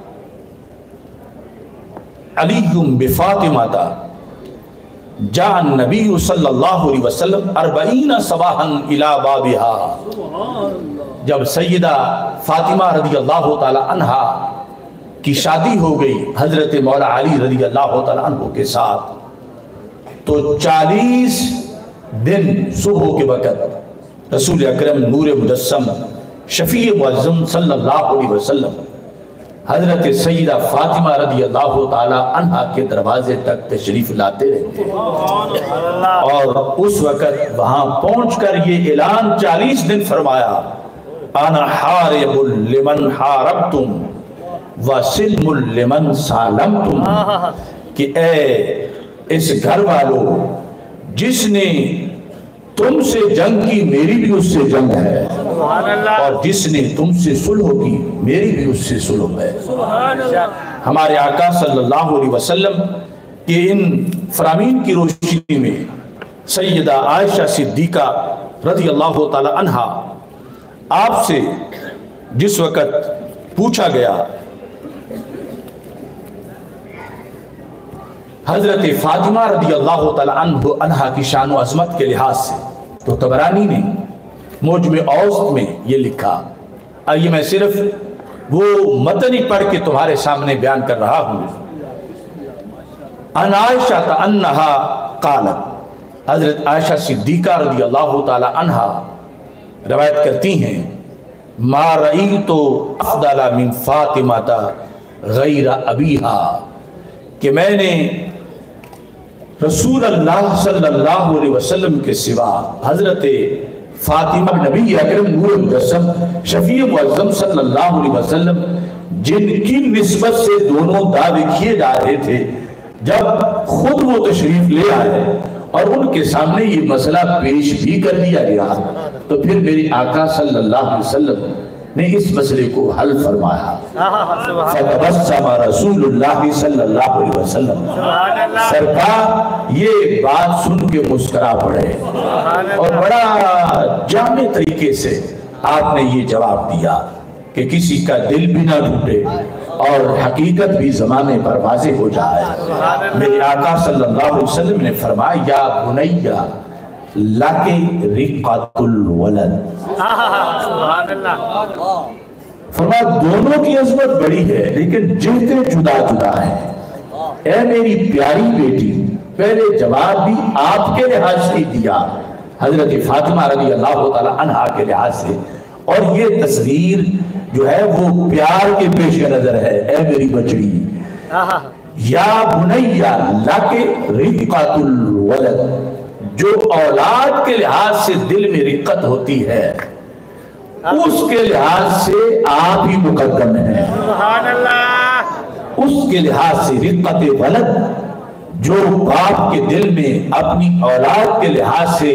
علی بفاطمہ جاء النبی صلی اللہ علیہ وسلم 40 صباحا الی بابها، جب سیدہ فاطمہ رضی اللہ تعالی عنہا کی شادی ہو گئی حضرت مولا علی رضی اللہ تعالی عنہ کے ساتھ، تو 40 دن صبح کے وقت رسول اکرم نور مجسم شفیع معظم صلی اللہ علیہ وسلم حضرت سیدہ فاطمہ رضی اللہ تعالی عنہ کے دروازے تک تشریف لاتے رہتے، اور اس وقت وہاں پہنچ کر یہ اعلان 40 دن فرمایا انا حارب لمن حاربتم وسلم لمن سالمتم، کہ اے اس گھر والوں جس نے تم سے جنگ کی میری بھی اس سے جنگ ہے، اور جس نے تم سے صلح کی میری بھی اس سے صلح ہے۔ ہمارے آقا صلی اللہ علیہ وسلم کے ان فرامین کی روشنی میں سیدہ عائشہ صدیقہ رضی اللہ تعالی عنہا آپ سے جس وقت پوچھا گیا حضرت فاطمہ رضی اللہ تعالی عنہا کی شان و عظمت کے لحاظ سے، تو طبرانی نے موجم اوسط میں یہ لکھا، آئیے میں صرف وہ متن ہی پڑھ کے تمہارے سامنے بیان کر رہا ہوں۔ ان عائشہ انہا قالت، حضرت عائشہ صدیقہ رضی اللہ تعالی عنہا روایت کرتی ہیں ما رأیت افضل من فاطمہ غیر ابیہا، کہ میں نے رسول اللہ صلی اللہ علیہ وسلم کے سوا حضرت فاطمہ نبی اکرم نور مجسم شفیع معظم صلی اللہ علیہ وسلم جن کی نسبت سے دونوں دعوے کیے جا رہے تھے، جب خود وہ تشریف لے آئے اور ان کے سامنے یہ مسئلہ پیش بھی کر دیا گیا، تو پھر میری آقا صلی اللہ علیہ وسلم نے اس مسئلے کو حل فرمایا۔ فَتَبَسَّمَ رسول اللہ صلی اللہ علیہ وسلم، سرکار یہ بات سن کے مسکرا پڑے اور بڑا جامع طریقے سے آپ نے یہ جواب دیا کہ کسی کا دل بھی نہ ٹوٹے اور حقیقت بھی زمانے پر واضح ہو جائے۔ میرے آقا صلی اللہ علیہ وسلم نے فرمایا یا بنیہ لَكِ رِقَّةُ الْوَلَدِ، فرمایا دونوں کی عظمت بڑی ہے لیکن جہتیں جدا جدا ہیں۔ اے میری پیاری بیٹی، پہلے جواب بھی آپ کے لحاظ سے دیا حضرت فاطمہ رضی اللہ تعالی عنہا کے لحاظ سے، اور یہ تصویر جو ہے وہ پیار کے پیش نظر ہے، اے میری بچڑی، یا بنیا لکے رقۃ الولد، جو اولاد کے لحاظ سے دل میں رقت ہوتی ہے اس کے لحاظ سے آپ ہی مقدم ہیں۔ سبحان اللہ۔ اس کے لحاظ سے رقت ولد، جو باپ کے دل میں اپنی اولاد کے لحاظ سے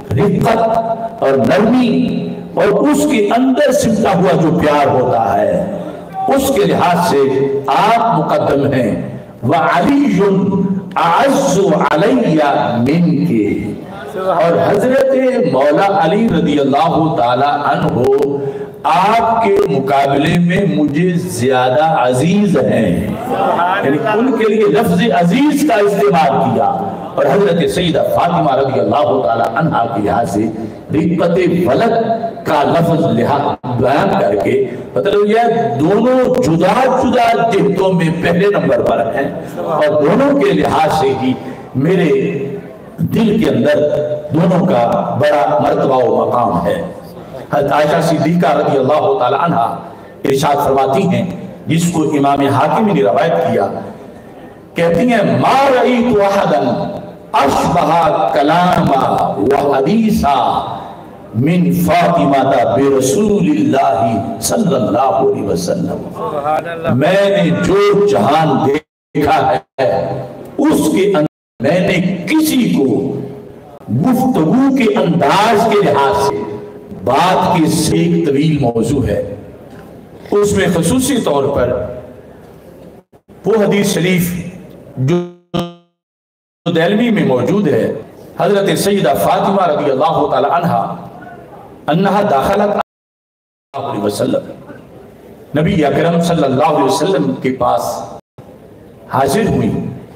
رقت اور نرمی اور اس کے اندر سمٹا ہوا جو پیار ہوتا ہے اس کے لحاظ سے آپ مقدم ہیں۔ وَعَلِيٌّ أَعَزُّ عَلَيَّ مِنْكِ، اور حضرت مولا علی رضی اللہ تعالی عنہ آپ کے مقابلے میں مجھے زیادہ عزیز ہیں، یعنی ان کے لیے لفظ عزیز کا استعمال کیا، اور حضرت سیدہ فاطمہ رضی اللہ تعالی عنہ کے یہاں سے رقت ولد کا لفظ بیان کر کے مطلب یہ دونوں جدا جدا جہتوں میں پہلے نمبر پر ہیں، اور دونوں کے لحاظ سے ہی میرے دل کے اندر دونوں کا بڑا مرتبہ و مقام ہے۔ حضرت عائشہ صدیقہ رضی اللہ تعالی عنہ ارشاد فرماتی ہیں، جس کو امام حاکم نے روایت کیا، کہتی ہیں ما رأیت احدا اشبہ کلاما و حدیثا من فاطمہ برسول اللہ صلی اللہ علیہ وسلم، میں نے جو جہان دیکھا ہے اس کے اندر میں نے کسی کو گفتگو کے انداز کے لحاظ سے بات کی ایک طویل موضوع ہے، اس میں خصوصی طور پر وہ حدیث شریف جو دہلوی میں موجود ہے، حضرت سیدہ فاطمہ رضی اللہ تعالی عنہ انہا داخلت اللہ علیہ وسلم، نبی اکرم صلی اللہ علیہ وسلم کے پاس حاضر ہوئی،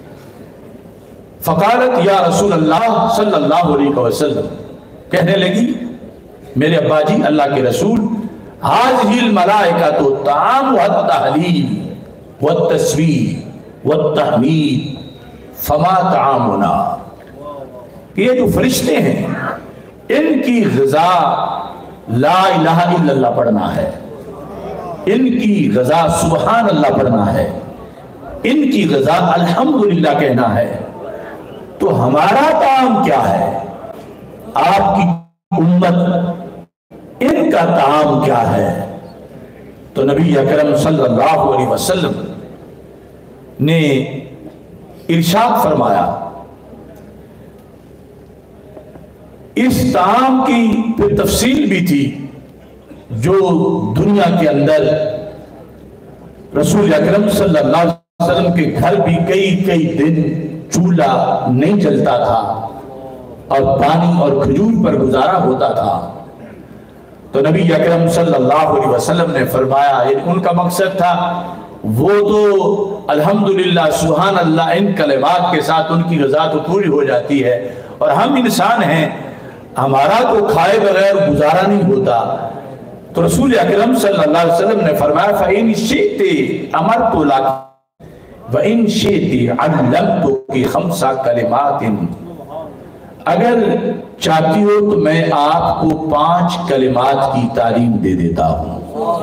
فقالت یا رسول اللہ صلی اللہ علیہ وسلم، کہنے لگی میرے ابا جی اللہ کے رسول، هذه الملائکۃ طعامها التحلیل والتسبیح والتحمید فما طعامنا، یہ جو فرشتے ہیں ان کی غذا لا الہ الا اللہ پڑھنا ہے، ان کی غذا سبحان اللہ پڑھنا ہے، ان کی غذا الحمدللہ کہنا ہے، تو ہمارا طعام کیا ہے؟ آپ کی امت ان کا طعام کیا ہے؟ تو نبی اکرم صلی اللہ علیہ وسلم نے ارشاد فرمایا، اس طعام کی پھر تفصیل بھی تھی جو دنیا کے اندر رسول اکرم صلی اللہ علیہ وسلم کے گھر بھی کئی دن چولہا نہیں جلتا تھا اور پانی اور کھجور پر گزارا ہوتا تھا، تو نبی اکرم صلی اللہ علیہ وسلم نے فرمایا ان کا مقصد تھا وہ تو الحمدللہ سبحان اللہ ان کلمات کے ساتھ ان کی غذا تو پوری ہو جاتی ہے، اور ہم انسان ہیں ہمارا تو کھائے بغیر گزارا نہیں ہوتا، تو رسول اکرم صلی اللہ علیہ وسلم نے فرمایا فَإِنْ شِئْتِ أَمَرْتُ لَكَ وَإِنْ شِئْتِ عَلَّمْتُكِ خَمْسَ كَلِمَاتٍ، اگر چاہتی ہو تو میں آپ کو 5 کلمات کی تعلیم دے دیتا ہوں۔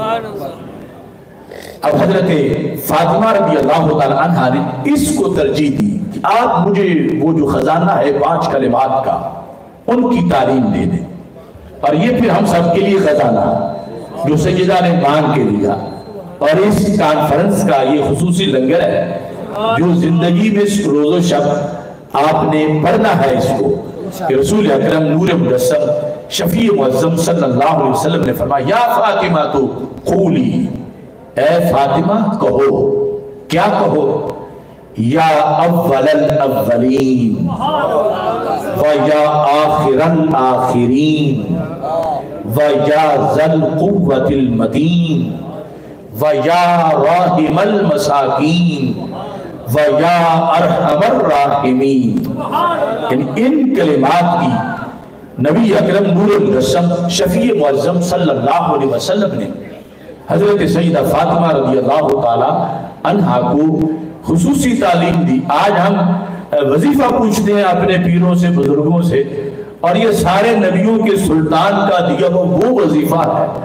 اب حضرت فاطمہ رضی اللہ تعالی عنہ نے اس کو ترجیح دی کہ آپ مجھے وہ جو خزانہ ہے 5 کلمات کا ان کی تعلیم دے دیں، اور یہ پھر ہم سب کے لیے خزانہ جو سیدہ نے مانگ کے لیا، اور اس کانفرنس کا یہ خصوصی لنگر ہے جو زندگی میں روز و شب آپ نے پڑھنا ہے اس کو، کہ رسول اکرم نور مجسم شفیع معظم صلی اللہ علیہ وسلم نے فرمایا یا فاطمہ تو قولی، اے فاطمہ کہو، کیا کہو؟ یا اول الاولین و یا آخر الاخرین و یا ذل قوت المتین و یا راحم المساکین و یا ارحم الراحمین، ان کلمات کی نبی اکرم نور المجسم شفیع معظم صلی اللہ علیہ وسلم نے حضرت سیدہ فاطمہ رضی اللہ تعالی عنہا کو خصوصی تعلیم دی۔ آج ہم وظیفہ پوچھتے ہیں اپنے پیروں سے بزرگوں سے، اور یہ سارے نبیوں کے سلطان کا دیا وہ وظیفہ ہے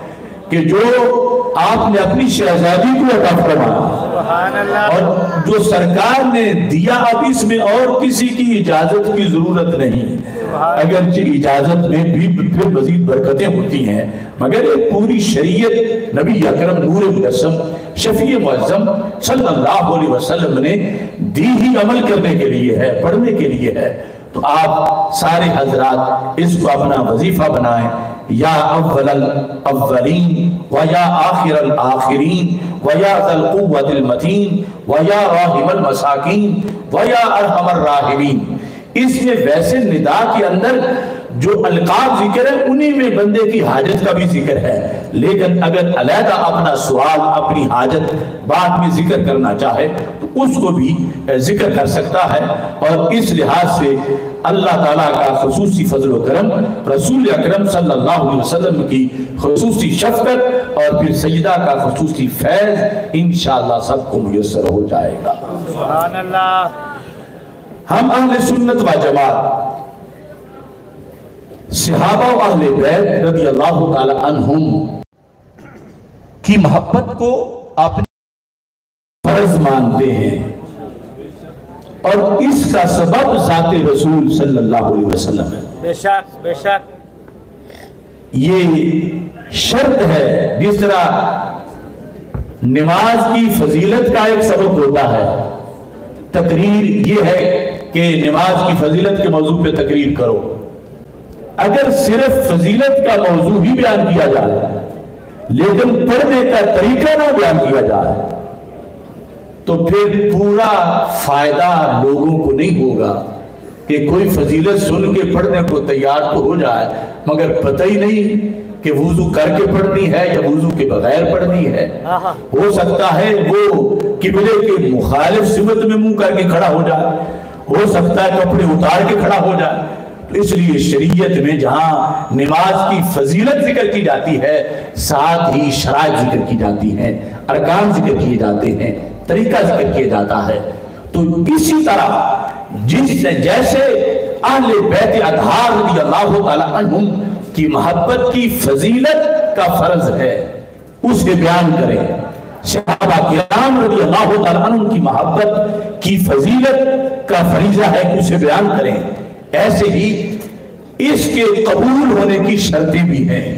کہ جو آپ نے اپنی شہزادی کو عطا فرمایا اور جو سرکار نے دیا، اب اس میں اور کسی کی اجازت کی ضرورت نہیں، اگرچہ اجازت میں بھی پھر مزید برکتیں ہوتی ہیں، مگر ایک پوری شریعت نبی اکرم نور مجسم شفیع معظم صلی اللہ علیہ وسلم نے دی ہی عمل کرنے کے لیے ہے، پڑھنے کے لیے ہے۔ تو آپ سارے حضرات اس کو اپنا وظیفہ بنائیں، یا اول الاولین و یا آخر الآخرین و یا ذی القوة المتین و یا راحم المساکین و یا ارحم الراحمین۔ اس میں ویسے ندا کے اندر جو القاب ذکر ہے انہی میں بندے کی حاجت کا بھی ذکر ہے، لیکن اگر علیحدہ اپنا سوال اپنی حاجت بعد میں ذکر کرنا چاہے تو اس کو بھی ذکر کر سکتا ہے۔ اور اس لحاظ سے اللہ تعالیٰ کا خصوصی فضل و کرم، رسول اکرم صلی اللہ علیہ وسلم کی خصوصی شفقت اور پھر سیدہ کا خصوصی فیض انشاءاللہ سب کو میسر ہو جائے گا۔ سبحان اللہ۔ ہم اہل سنت و جماعت صحابہ و اہل بیت رضی اللہ تعالی عنہم کی محبت کو اپنی فرض مانتے ہیں، اور اس کا سبب ذات رسول صلی اللہ علیہ وسلم ہے۔ بے شک بے شک۔ یہ شرط ہے، جس طرح نماز کی فضیلت کا ایک سبب ہوتا ہے، تقریر یہ ہے کہ نماز کی فضیلت کے موضوع پہ تقریر کرو، اگر صرف فضیلت کا موضوع ہی بیان کیا جائے لیکن پڑھنے کا طریقہ نہ بیان کیا جائے تو پھر پورا فائدہ لوگوں کو نہیں ہوگا کہ کوئی فضیلت سن کے پڑھنے کو تیار تو ہو جائے مگر پتہ ہی نہیں کہ وضو کر کے پڑھنی ہے یا وضو کے بغیر پڑھنی ہے۔ ہو سکتا ہے وہ قبلے کے مخالف سمت میں منہ کر کے کھڑا ہو جائے، ہو سکتا ہے کپڑے اتار کے کھڑا ہو جائے۔ تو اس لیے شریعت میں جہاں نماز کی فضیلت ذکر کی جاتی ہے ساتھ ہی شرائط ذکر کی جاتی ہیں، ارکان ذکر کیے جاتے ہیں، طریقہ ذکر کیا جاتا ہے۔ تو اسی طرح جیسے اہل بیت اطہار رضی اللہ تعالی عنہم کی محبت کی فضیلت کا فرض ہے اسے بیان کریں، صحابہ کرام رضی اللہ تعالی عنہم کی محبت کی فضیلت کا فریضہ ہے کہ اسے بیان کریں، ایسے ہی اس کے قبول ہونے کی شرطیں بھی ہیں۔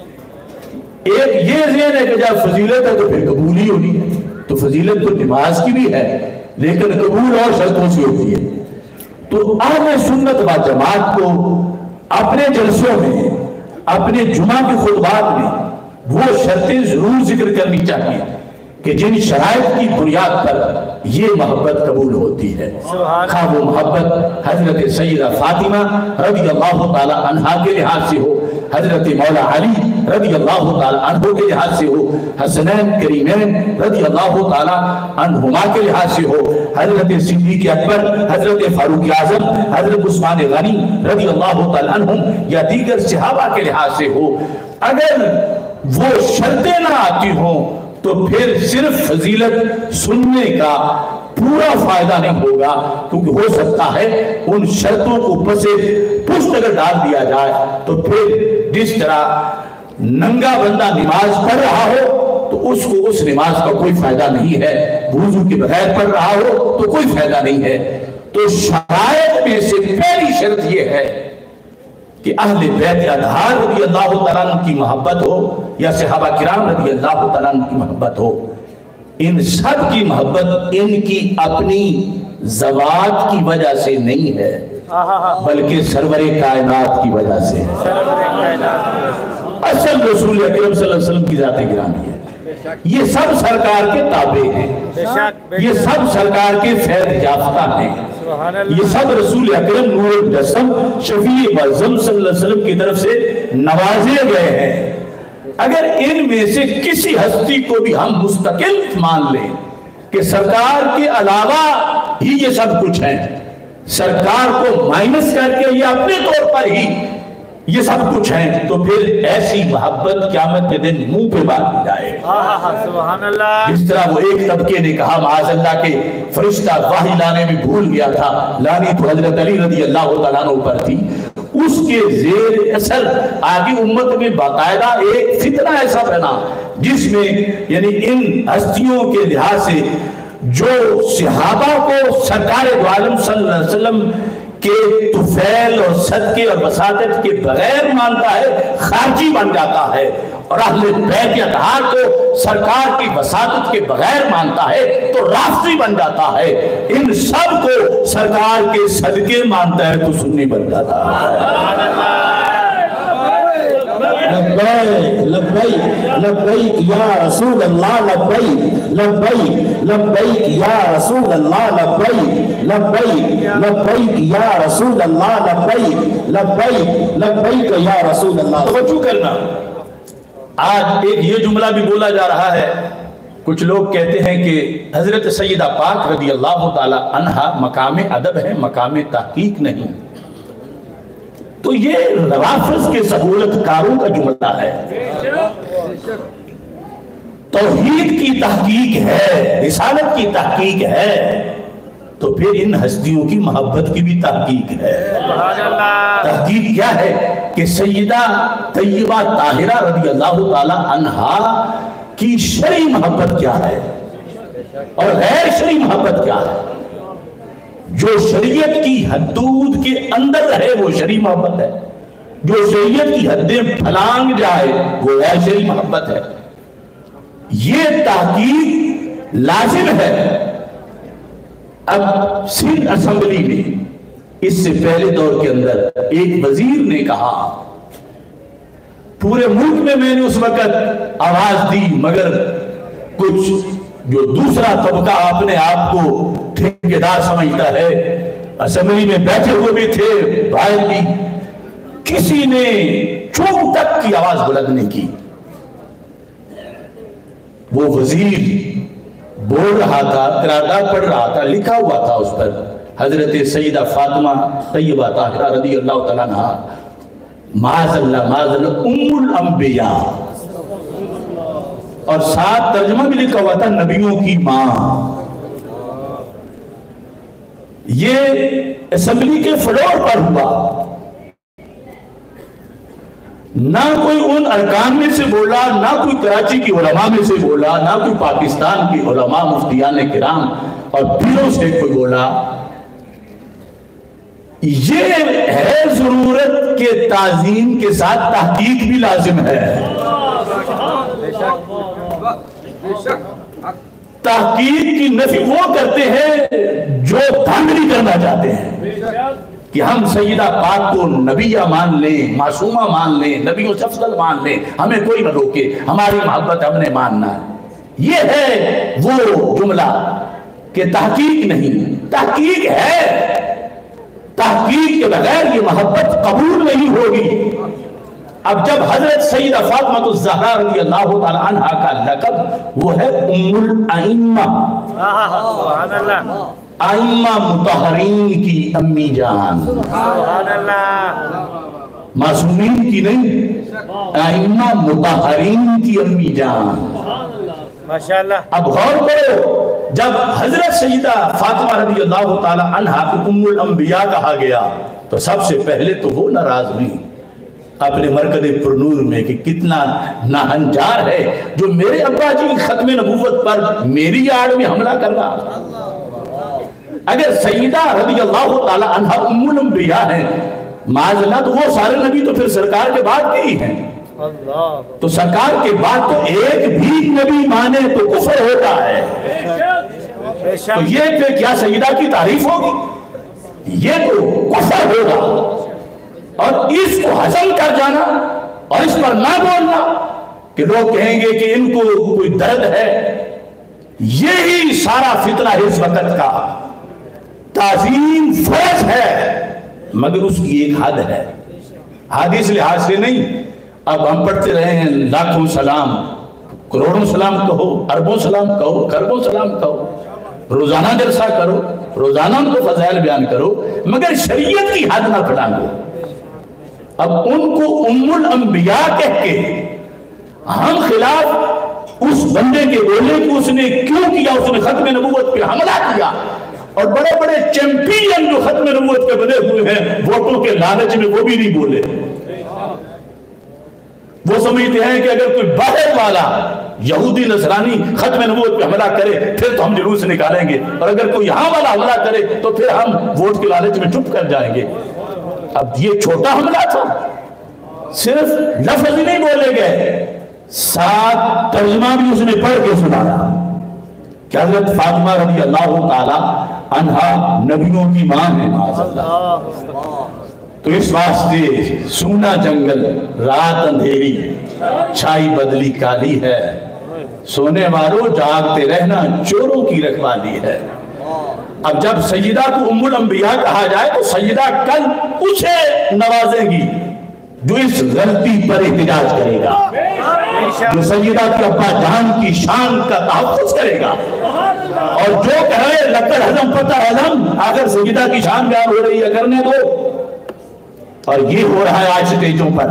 ایک یہ ذہن ہے کہ جب فضیلت ہے تو پھر قبول ہی ہونی ہے، تو فضیلت تو نماز کی بھی ہے لیکن قبول اور شرطوں سے ہوتی ہے۔ تو اہل سنت و جماعت کو اپنے جلسوں میں، اپنے جمعہ کے خطبات میں وہ شرطیں ضرور ذکر کرنی چاہیے کہ جن شرائط کی بنیاد پر یہ محبت قبول ہوتی ہے، خواہ وہ محبت حضرت سیدہ فاطمہ رضی اللہ تعالی عنہا کے لحاظ سے ہو، حضرت مولا علی رضی اللہ تعالی عنہ کے لحاظ سے ہو، حسنین کریمین رضی اللہ تعالی عنہما کے لحاظ سے ہو، حضرت صدیق اکبر، حضرت فاروق اعظم، حضرت عثمان غنی رضی اللہ تعالی عنہم یا دیگر صحابہ کے لحاظ سے ہو، اگر وہ شرطیں نہ آتی ہوں تو پھر صرف فضیلت سننے کا پورا فائدہ نہیں ہوگا، کیونکہ ہو سکتا ہے ان شرطوں کو پشت اگر ڈال دیا جائے تو پھر جس طرح ننگا بندہ نماز پڑھ رہا ہو تو اس کو اس نماز کا کوئی فائدہ نہیں ہے، وضو کے بغیر پڑھ رہا ہو تو کوئی فائدہ نہیں ہے۔ تو شرائط میں سے پہلی شرط یہ ہے کہ اہل بیت اطہار رضی اللہ تعالیٰ عنہ کی محبت ہو یا صحابہ کرام رضی اللہ تعالیٰ عنہ کی محبت ہو، ان سب کی محبت ان کی اپنی ذوات کی وجہ سے نہیں ہے بلکہ سرور کائنات کی وجہ سے ہے۔ اصل رسول اکرم صلی اللہ علیہ وسلم کی ذات گرامی ہے، یہ سب سرکار کے تابع ہیں، یہ سب سرکار کے فیض یافتہ ہیں، یہ سب رسول اکرم نور مجسم شفیع معظم صلی اللہ علیہ وسلم کی طرف سے نوازے گئے ہیں۔ اگر ان میں سے کسی ہستی کو بھی ہم مستقل مان لیں کہ سرکار کے علاوہ ہی یہ سب کچھ ہیں، سرکار کو مائنس کر کے یا اپنے طور پر ہی یہ سب کچھ ہیں، تو پھر ایسی محبت قیامت کے دن منہ پہ بات کی جائے۔ سبحان اللہ۔ جس طرح وہ ایک طبقے نے کہا معاذ اللہ کے فرشتہ وحی لانے میں بھول گیا تھا، لانی تو حضرت علی رضی اللہ تعالیٰ عنہ پر تھی، اس کے زیر اثر آگے امت میں باقاعدہ ایک فتنہ ایسا بنا جس میں یعنی ان ہستیوں کے لحاظ سے جو صحابہ کو سرکار دو عالم صلی اللہ علیہ وسلم کے طفیل اور صدقے اور وساطت کے بغیر مانتا ہے خارجی بن جاتا ہے، اور اہل بیت اطہار کو سرکار کی وساطت کے بغیر مانتا ہے تو رافضی بن جاتا ہے، ان سب کو سرکار کے صدقے مانتا ہے تو سنی بن جاتا ہے۔ لبیک لبیک لبیک یا رسول اللہ، لبیک لبیک لبیک یا رسول اللہ، لبیک لبیک لبیک یا رسول اللہ، لبیک لبیک لبیک یا رسول اللہ۔ توجہ کرنا، آج ایک یہ جملہ بھی بولا جا رہا ہے، کچھ لوگ کہتے ہیں کہ حضرت سیدہ پاک رضی اللہ تعالی عنہا مقام ادب ہے، مقام تحقیق نہیں، تو یہ روافض کے سہولت کاروں کا جملہ ہے۔ توحید کی تحقیق ہے، رسالت کی تحقیق ہے، تو پھر ان ہستیوں کی محبت کی بھی تحقیق ہے۔ تحقیق کیا ہے کہ سیدہ طیبہ طاہرہ رضی اللہ تعالی عنہا کی شرعی محبت کیا ہے اور غیر شرعی محبت کیا ہے۔ جو شریعت کی حدود کے اندر رہے وہ شرعی محبت ہے، جو شریعت کی حدیں پھلانگ جائے وہ غیر شرعی محبت ہے۔ یہ تحقیق لازم ہے۔ اب سندھ اسمبلی میں اس سے پہلے دور کے اندر ایک وزیر نے کہا، پورے ملک میں نے اس وقت آواز دی، مگر کچھ جو دوسرا طبقہ اپنے آپ کو ٹھیکیدار سمجھتا ہے، اسمبلی میں بیٹھے ہوئے بھی تھے، باہر بھی، کسی نے چونک تک کی آواز بلند نہیں کی۔ وہ وزیر بول رہا تھا، قرارداد پڑھ رہا تھا، لکھا ہوا تھا اس پر حضرت سیدہ فاطمہ طیبہ طاہرہ رضی اللہ تعالیٰ عنہا معاذ اللہ ام الانبیاء، اور ساتھ ترجمہ بھی لکھا ہوا تھا نبیوں کی ماں۔ یہ اسمبلی کے فلور پر ہوا، نہ کوئی ان ارکان میں سے بولا، نہ کوئی کراچی کی علماء میں سے بولا، نہ کوئی پاکستان کی علماء مفتیان کرام اور پیروں سے کوئی بولا۔ یہ ہے ضرورت کے تعظیم کے ساتھ تحقیق بھی لازم ہے۔ تحقیق کی نفی وہ کرتے ہیں جو دھاندلی کرنا چاہتے ہیں کہ ہم سیدہ پاک کو نبیہ مان لیں، معصومہ مان لیں، نبیوں سے افضل مان لیں، ہمیں کوئی نہ روکے، ہماری محبت ہم نے ماننا ہے۔ یہ ہے وہ جملہ کہ تحقیق نہیں، تحقیق ہے، تحقیق کے بغیر یہ محبت قبول نہیں ہوگی۔ اب جب حضرت سیدہ فاطمہ الزہرا رضی اللہ تعالی عنہا کا لقب وہ ہے ام الائمہ، سبحان اللہ، ائمہ مطہرین کی امی جان، سبحان اللہ، معصومین کی نہیں، ائمہ مطہرین کی امی جان۔ ماشاءاللہ۔ اب غور کرو، جب حضرت سیدہ فاطمہ رضی اللہ تعالی عنہا کو ام الانبیاء کہا گیا تو سب سے پہلے تو وہ ناراض ہوئی اپنے مرکز پرنور میں کہ کتنا ناہنجار ہے جو میرے ابا جی ختم نبوت پر میری آڑ میں حملہ کر رہا۔ اگر سیدہ رضی اللہ تعالی عنہا ام الانبیاء ہیں معاذ اللہ، تو وہ سارے نبی تو پھر سرکار کے بعد کے ہی ہیں، تو سرکار کے بعد تو ایک بھی نبی مانے تو کفر ہوتا ہے۔ تو یہ پھر کیا سیدہ کی تعریف ہوگی؟ یہ تو کفر ہوگا، اور اس کو ہضم کر جانا اور اس پر نہ بولنا کہ لوگ کہیں گے کہ ان کو کوئی درد ہے، یہی سارا فتنہ ہے اس وقت کا۔ تعظیم فرض ہے مگر اس کی ایک حد ہے، حد اس لحاظ سے نہیں اب ہم پڑھتے رہے ہیں لاکھوں سلام، کروڑوں سلام کہو، اربوں سلام کہو، خربوں سلام کہو، روزانہ جلسہ کرو، روزانہ ان کو فضائل بیان کرو، مگر شریعت کی حد نہ پھلانگو۔ اب ان کو ام الانبیاء کہہ کے ہم خلاف اس بندے کے بولے کہ اس نے کیوں کیا، اس نے ختم نبوت پہ حملہ کیا، اور بڑے بڑے چیمپئن جو ختم نبوت کے بنے ہوئے ہیں ووٹوں کے لالچ میں وہ بھی نہیں بولے. وہ سمجھتے ہیں کہ اگر کوئی باہر والا یہودی نصرانی ختم نبوت پہ حملہ کرے پھر تو ہم جلوس نکالیں گے، اور اگر کوئی یہاں والا حملہ کرے تو پھر ہم ووٹ کے لالچ میں چپ کر جائیں گے. اب یہ چھوٹا حملہ تھا، صرف لفظ نہیں بولے گئے، 7 ترجمہ بھی اس نے پڑھ کے سنایا کہ حضرت فاطمہ رضی اللہ تعالی عنہا نبیوں کی ماں ہے معاذ اللہ. تو اس واسطے سونا جنگل رات اندھیری چھائی بدلی کالی ہے، سونے والوں جاگتے رہنا چوروں کی رکھوالی ہے. اب جب سیدہ کو ام الانبیاء کہا جائے تو سیدہ کل اسے نوازیں گی جو اس غلطی پر احتجاج کرے گا، جو سیدہ کی ابا جان کی شان کا تحفظ کرے گا، اور جو کہے لقد حضم فتح حضم، اگر سیدہ کی شان بیان ہو رہی ہے کرنے دو. اور یہ ہو رہا ہے آج سٹیجوں پر.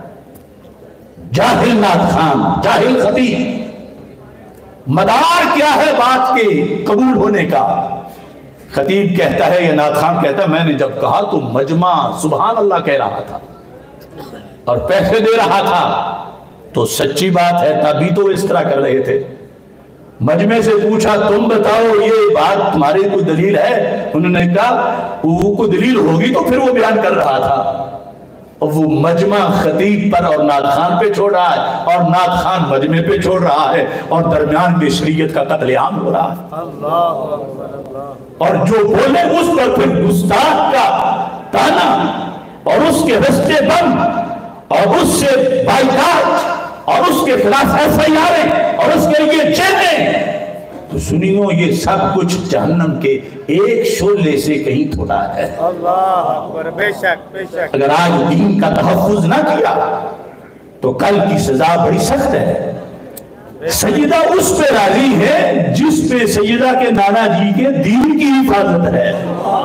جاہل نعت خان، جاہل خطیب، مدار کیا ہے بات کے قبول ہونے کا؟ خطیب کہتا ہے یا نعت خان کہتا ہے میں نے جب کہا تو مجمع سبحان اللہ کہہ رہا تھا اور پیسے دے رہا تھا، تو سچی بات ہے تبھی تو اس طرح کر رہے تھے. مجمع سے پوچھا تم بتاؤ یہ بات تمہاری کوئی دلیل ہے؟ انہوں نے کہا وہ کوئی دلیل ہوگی تو پھر وہ بیان کر رہا تھا. اور وہ مجمع خطیب پر اور نعت خان پہ چھوڑ رہا ہے، اور نعت خان مجمع پہ چھوڑ رہا ہے، اور درمیان میں شریعت کا قتل عام ہو رہا ہے. اور جو بولے اس پر پھر گستاخ کا تانا اور اس کے رستے بند اور اس سے بائیکاٹ اور اس کے خلاف FIR اور اس کے لیے جیلیں. تو سنیو یہ سب کچھ جہنم کے ایک شعلے سے کہیں تھوڑا ہے. اللہ اکبر، بے شک بے شک. اگر آج دین کا تحفظ نہ کیا تو کل کی سزا بڑی سخت ہے. سیدہ اس پہ راضی ہے جس پہ سیدہ کے نانا جی کے دین کی حفاظت ہے.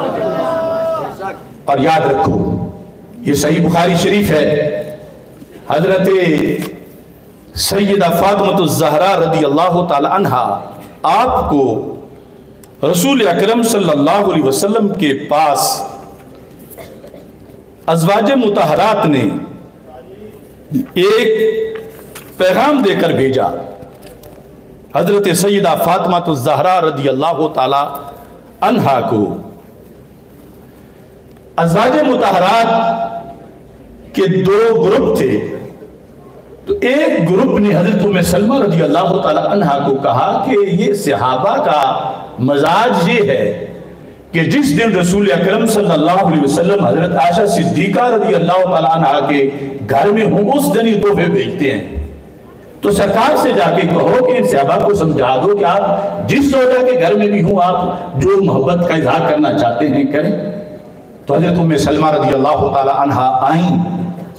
اور یاد رکھو یہ صحیح بخاری شریف ہے، حضرت سیدہ فاطمہ الزہرا رضی اللہ تعالی عنہا آپ کو رسول اکرم صلی اللہ علیہ وسلم کے پاس ازواج مطہرات نے ایک پیغام دے کر بھیجا. حضرت سیدہ فاطمہ الزہرا رضی اللہ تعالی عنہا کو ازواج مطہرات کے 2 گروپ تھے. تو ایک گروپ نے حضرت ام سلمہ رضی اللہ تعالی عنہا کو کہا کہ یہ صحابہ کا مزاج یہ ہے کہ جس دن رسول اکرم صلی اللہ علیہ وسلم حضرت عائشہ صدیقہ رضی اللہ تعالی عنہا کے گھر میں ہوں اس دن یہ تحفے بھیجتے ہیں. تو سرکار سے جا کے کہو کہ ان صحابہ کو سمجھا دو کہ آپ جس سودا کے گھر میں بھی ہوں آپ جو محبت کا اظہار کرنا چاہتے ہیں کریں. تو حضرت ام سلمہ رضی اللہ تعالی عنہا آئیں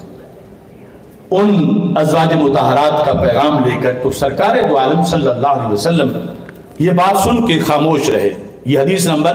ان ازواج مطہرات کا پیغام لے کر. تو سرکار دو عالم صلی اللہ علیہ وسلم یہ بات سن کے خاموش رہے. یہ حدیث نمبر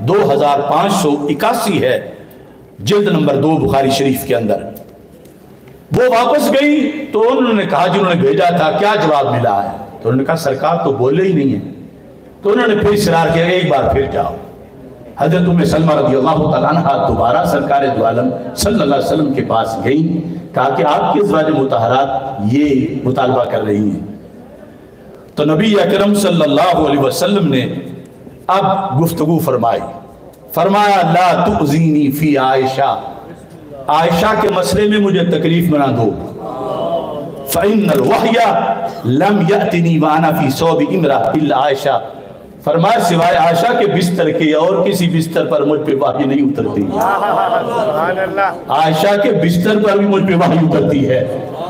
2581 ہے، جلد نمبر 2 بخاری شریف کے اندر. وہ واپس گئی تو انہوں نے کہا جنہوں نے بھیجا تھا کیا جواب ملا ہے؟ تو انہوں نے کہا سرکار تو بولے ہی نہیں ہے. تو انہوں نے پھر اصرار کیا ایک بار پھر جاؤ. حضرت ام سلمہ رضی اللہ تعالیٰ عنہ دوبارہ سرکار دو عالم صلی اللہ علیہ وسلم کے پاس گئی، کہا کہ آپ کی ازواج مطہرات یہ مطالبہ کر رہی ہیں. تو نبی اکرم صلی اللہ علیہ وسلم نے اب گفتگو فرمائی. فرمایا لا تؤذینی فی عائشہ، عائشہ کے مسئلے میں مجھے تکلیف بنا دو. فإن الوحی لم یأتنی وانا فی صوب امرأ الا عائشہ، فرمایا سوائے عائشہ کے بستر کے اور کسی بستر پر مجھ پہ وحی نہیں اترتی. سبحان اللہ. عائشہ کے بستر پر بھی مجھ پہ وحی اترتی ہے.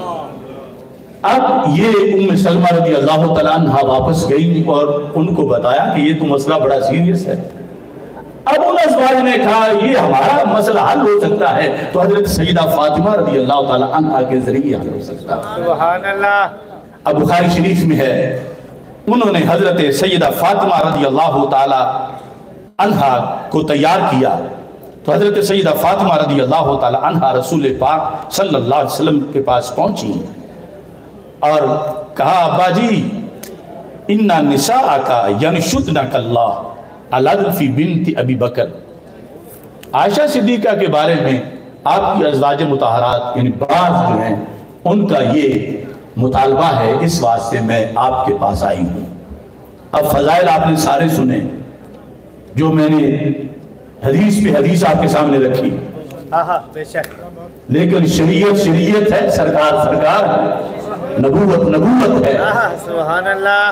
اب یہ ام سلمہ رضی اللہ تعالیٰ عنہ واپس گئی اور ان کو بتایا کہ یہ تو مسئلہ بڑا سیریس ہے. اب ان ازواج نے کہا یہ ہمارا مسئلہ حل ہو سکتا ہے تو حضرت سیدہ فاطمہ رضی اللہ تعالیٰ عنہ کے ذریعے حل ہو سکتا ہے. سبحان اللہ. اب بخاری شریف میں ہے انہوں نے حضرت سیدہ فاطمہ رضی اللہ تعالی عنہا کو تیار کیا. تو حضرت سیدہ فاطمہ رضی اللہ تعالی عنہا رسول پاک صلی اللہ علیہ وسلم کے پاس پہنچی اور کہا ابا جی اِنَّ نِسَاءَكَ يَنْشُدْنَكَ اللَّهِ، अलद फी बिन्त अबी बकर। आयशा सिद्दीक़ा के बारे में आपकी अज़वाज मुतहरात यानी बाज़ जो हैं उनका ये मुतालबा है, इस वास्ते मैं आपके पास आई हूँ। अब फ़ज़ाइल आपने सारे सुने, जो मैंने हदीस पे हदीस आपके सामने रखी, बेशक, लेकिन शरीयत शरीयत है, सरकार सरकार है, नबूवत नबूवत है। सुभान अल्लाह।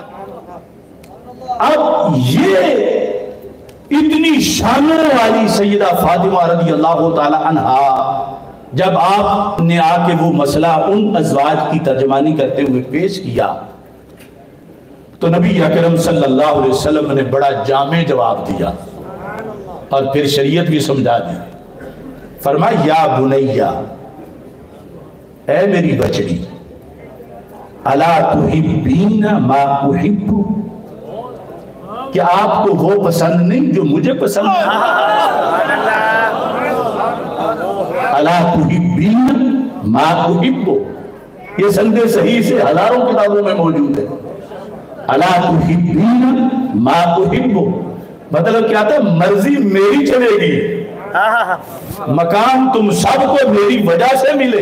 अब ये इतनी शानों वाली सैयदा फातिमा रज़ी अल्लाह ताला अन्हा, जब आपने आके वो मसला उन अज़वाज की तर्जमानी करते हुए पेश किया तो नबी अकरम सल्लल्लाहु अलैहि वसल्लम ने बड़ा जामे जवाब दिया और फिर शरीयत भी समझा दी। फरमाया या बुनैया, ऐ मेरी बचड़ी, अला तुहिब्बीना मा उहिब्बु, क्या आपको वो पसंद नहीं जो मुझे पसंद है? अला तुहिब्बीना मा उहिब्बु, ये संदे सही से हजारों किताबों में मौजूद है। अला तुहिब्बीना मा उहिब्बु मतलब क्या था? मर्जी मेरी चलेगी, मकाम तुम सबको मेरी वजह से मिले,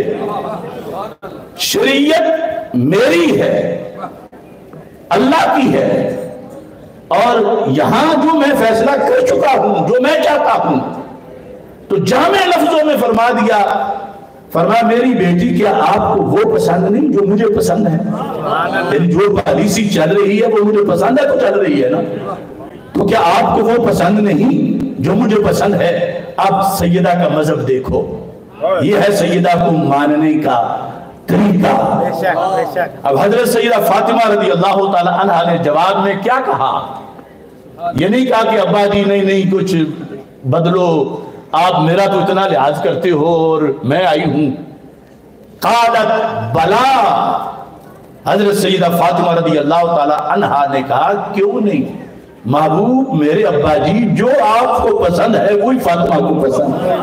शरीयत मेरी है, अल्लाह की है, और यहां जो मैं फैसला कर चुका हूं, जो मैं चाहता हूं, तो जामे लफ्जों में फरमा दिया। फरमाया मेरी बेटी, क्या आपको वो पसंद नहीं जो मुझे पसंद है? यानी जो पॉलिसी चल रही है वो मुझे पसंद है तो चल रही है ना, तो क्या आपको वो पसंद नहीं जो मुझे पसंद है? अब सैयदा का मजहब देखो, ये है सैयदा को मानने का तरीका। अब हजरत सैयदा फातिमा रज़ी अल्लाह ताला अन्हा ने जवाब में क्या कहा? ये नहीं कहा कि अब्बा जी नहीं नहीं कुछ बदलो, आप मेरा तो इतना लिहाज करते हो और मैं आई हूं। क़ालत बला, हजरत सैयदा फातिमा रज़ी अल्लाह ताला अन्हा ने कहा क्यों नहीं महबूब, मेरे अब्बा जी, जो आपको पसंद है वही फातिमा को पसंद है,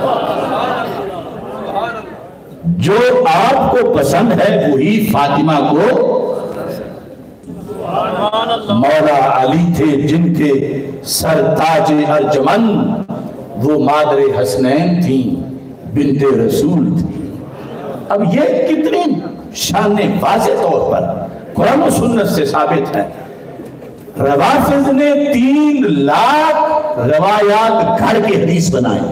जो आपको पसंद है वही फातिमा को। मौला अली थे जिनके सरताज अर्जमन, वो मादरे हसनैन थी, बिन्ते रसूल थी। अब ये कितनी शान वाज़े तौर पर कुरान और सुन्नत से साबित है। रवाफिज़ ने 3 लाख रवायात घर के हदीस बनाए,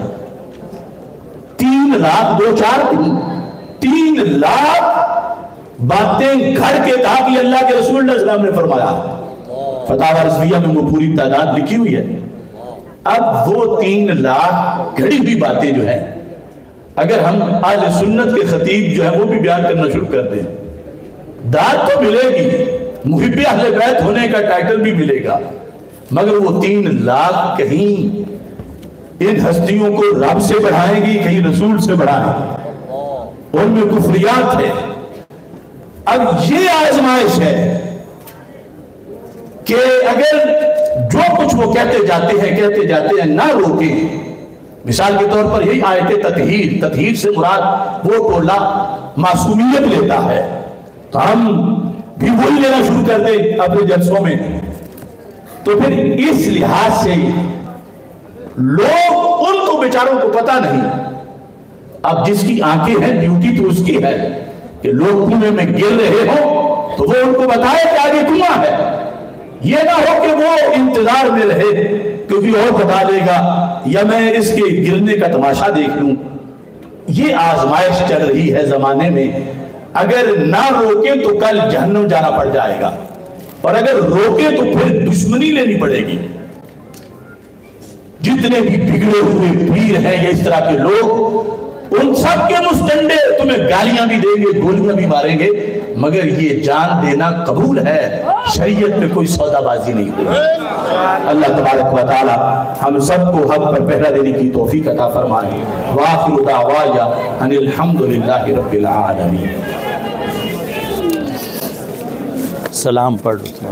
3 लाख 2-4 नहीं, 3 लाख बातें घर के कहा कि अल्लाह के रसूल सल्लल्लाहु ने फरमाया। फतावा रज़विया में वो पूरी तादाद लिखी हुई है। अब वो 3 लाख घड़ी हुई बातें जो है, अगर हम आज सुन्नत के खतीब जो है वो भी बयान करना शुरू कर दें, दाद तो मिलेगी, मुहिब्बे अहले बैत होने का टाइटल भी मिलेगा, मगर वो 3 लाख कहीं इन हस्तियों को रब से बढ़ाएंगी, कहीं रसूल से बढ़ाएंगी, उनमें कुफरियात है। अब ये आजमाइश है कि अगर जो कुछ वो कहते जाते हैं ना रोके। मिसाल के तौर पर यही आयत ततहीर, ततहीर से मुराद वो टोला मासूमियत लेता है, तो हम भी वही लेना शुरू कर दें अपने जलसों में, तो फिर इस लिहाज से लोग, उनको बेचारों को पता नहीं। अब जिसकी आंखें हैं ड्यूटी तो उसकी है कि लोग कुएं में गिर रहे हो तो वो उनको बताए कि आगे कुआं है। ये ना हो कि वो इंतजार में रहे क्योंकि और बता देगा या मैं इसके गिरने का तमाशा देख लूं। ये आजमाइश चल रही है जमाने में। अगर ना रोके तो कल जहन्नम जाना पड़ जाएगा, और अगर रोके तो फिर दुश्मनी लेनी पड़ेगी। जितने भी बिगड़े हुए पीर हैं या इस तरह के लोग, उन सब के मुस्तंडे तुम्हें गालियां भी देंगे, गोलियां भी मारेंगे, मगर ये जान देना कबूल है। शरीयत में कोई सौदाबाजी नहीं हुई। अल्लाह तबारक व तआला हम सबको हक पर पहरा देने की तौफीक अता फरमाए। वाखिरु दावाया अनिल हम्दुलिल्लाहि रब्बिल आलमीन। सलाम पढ़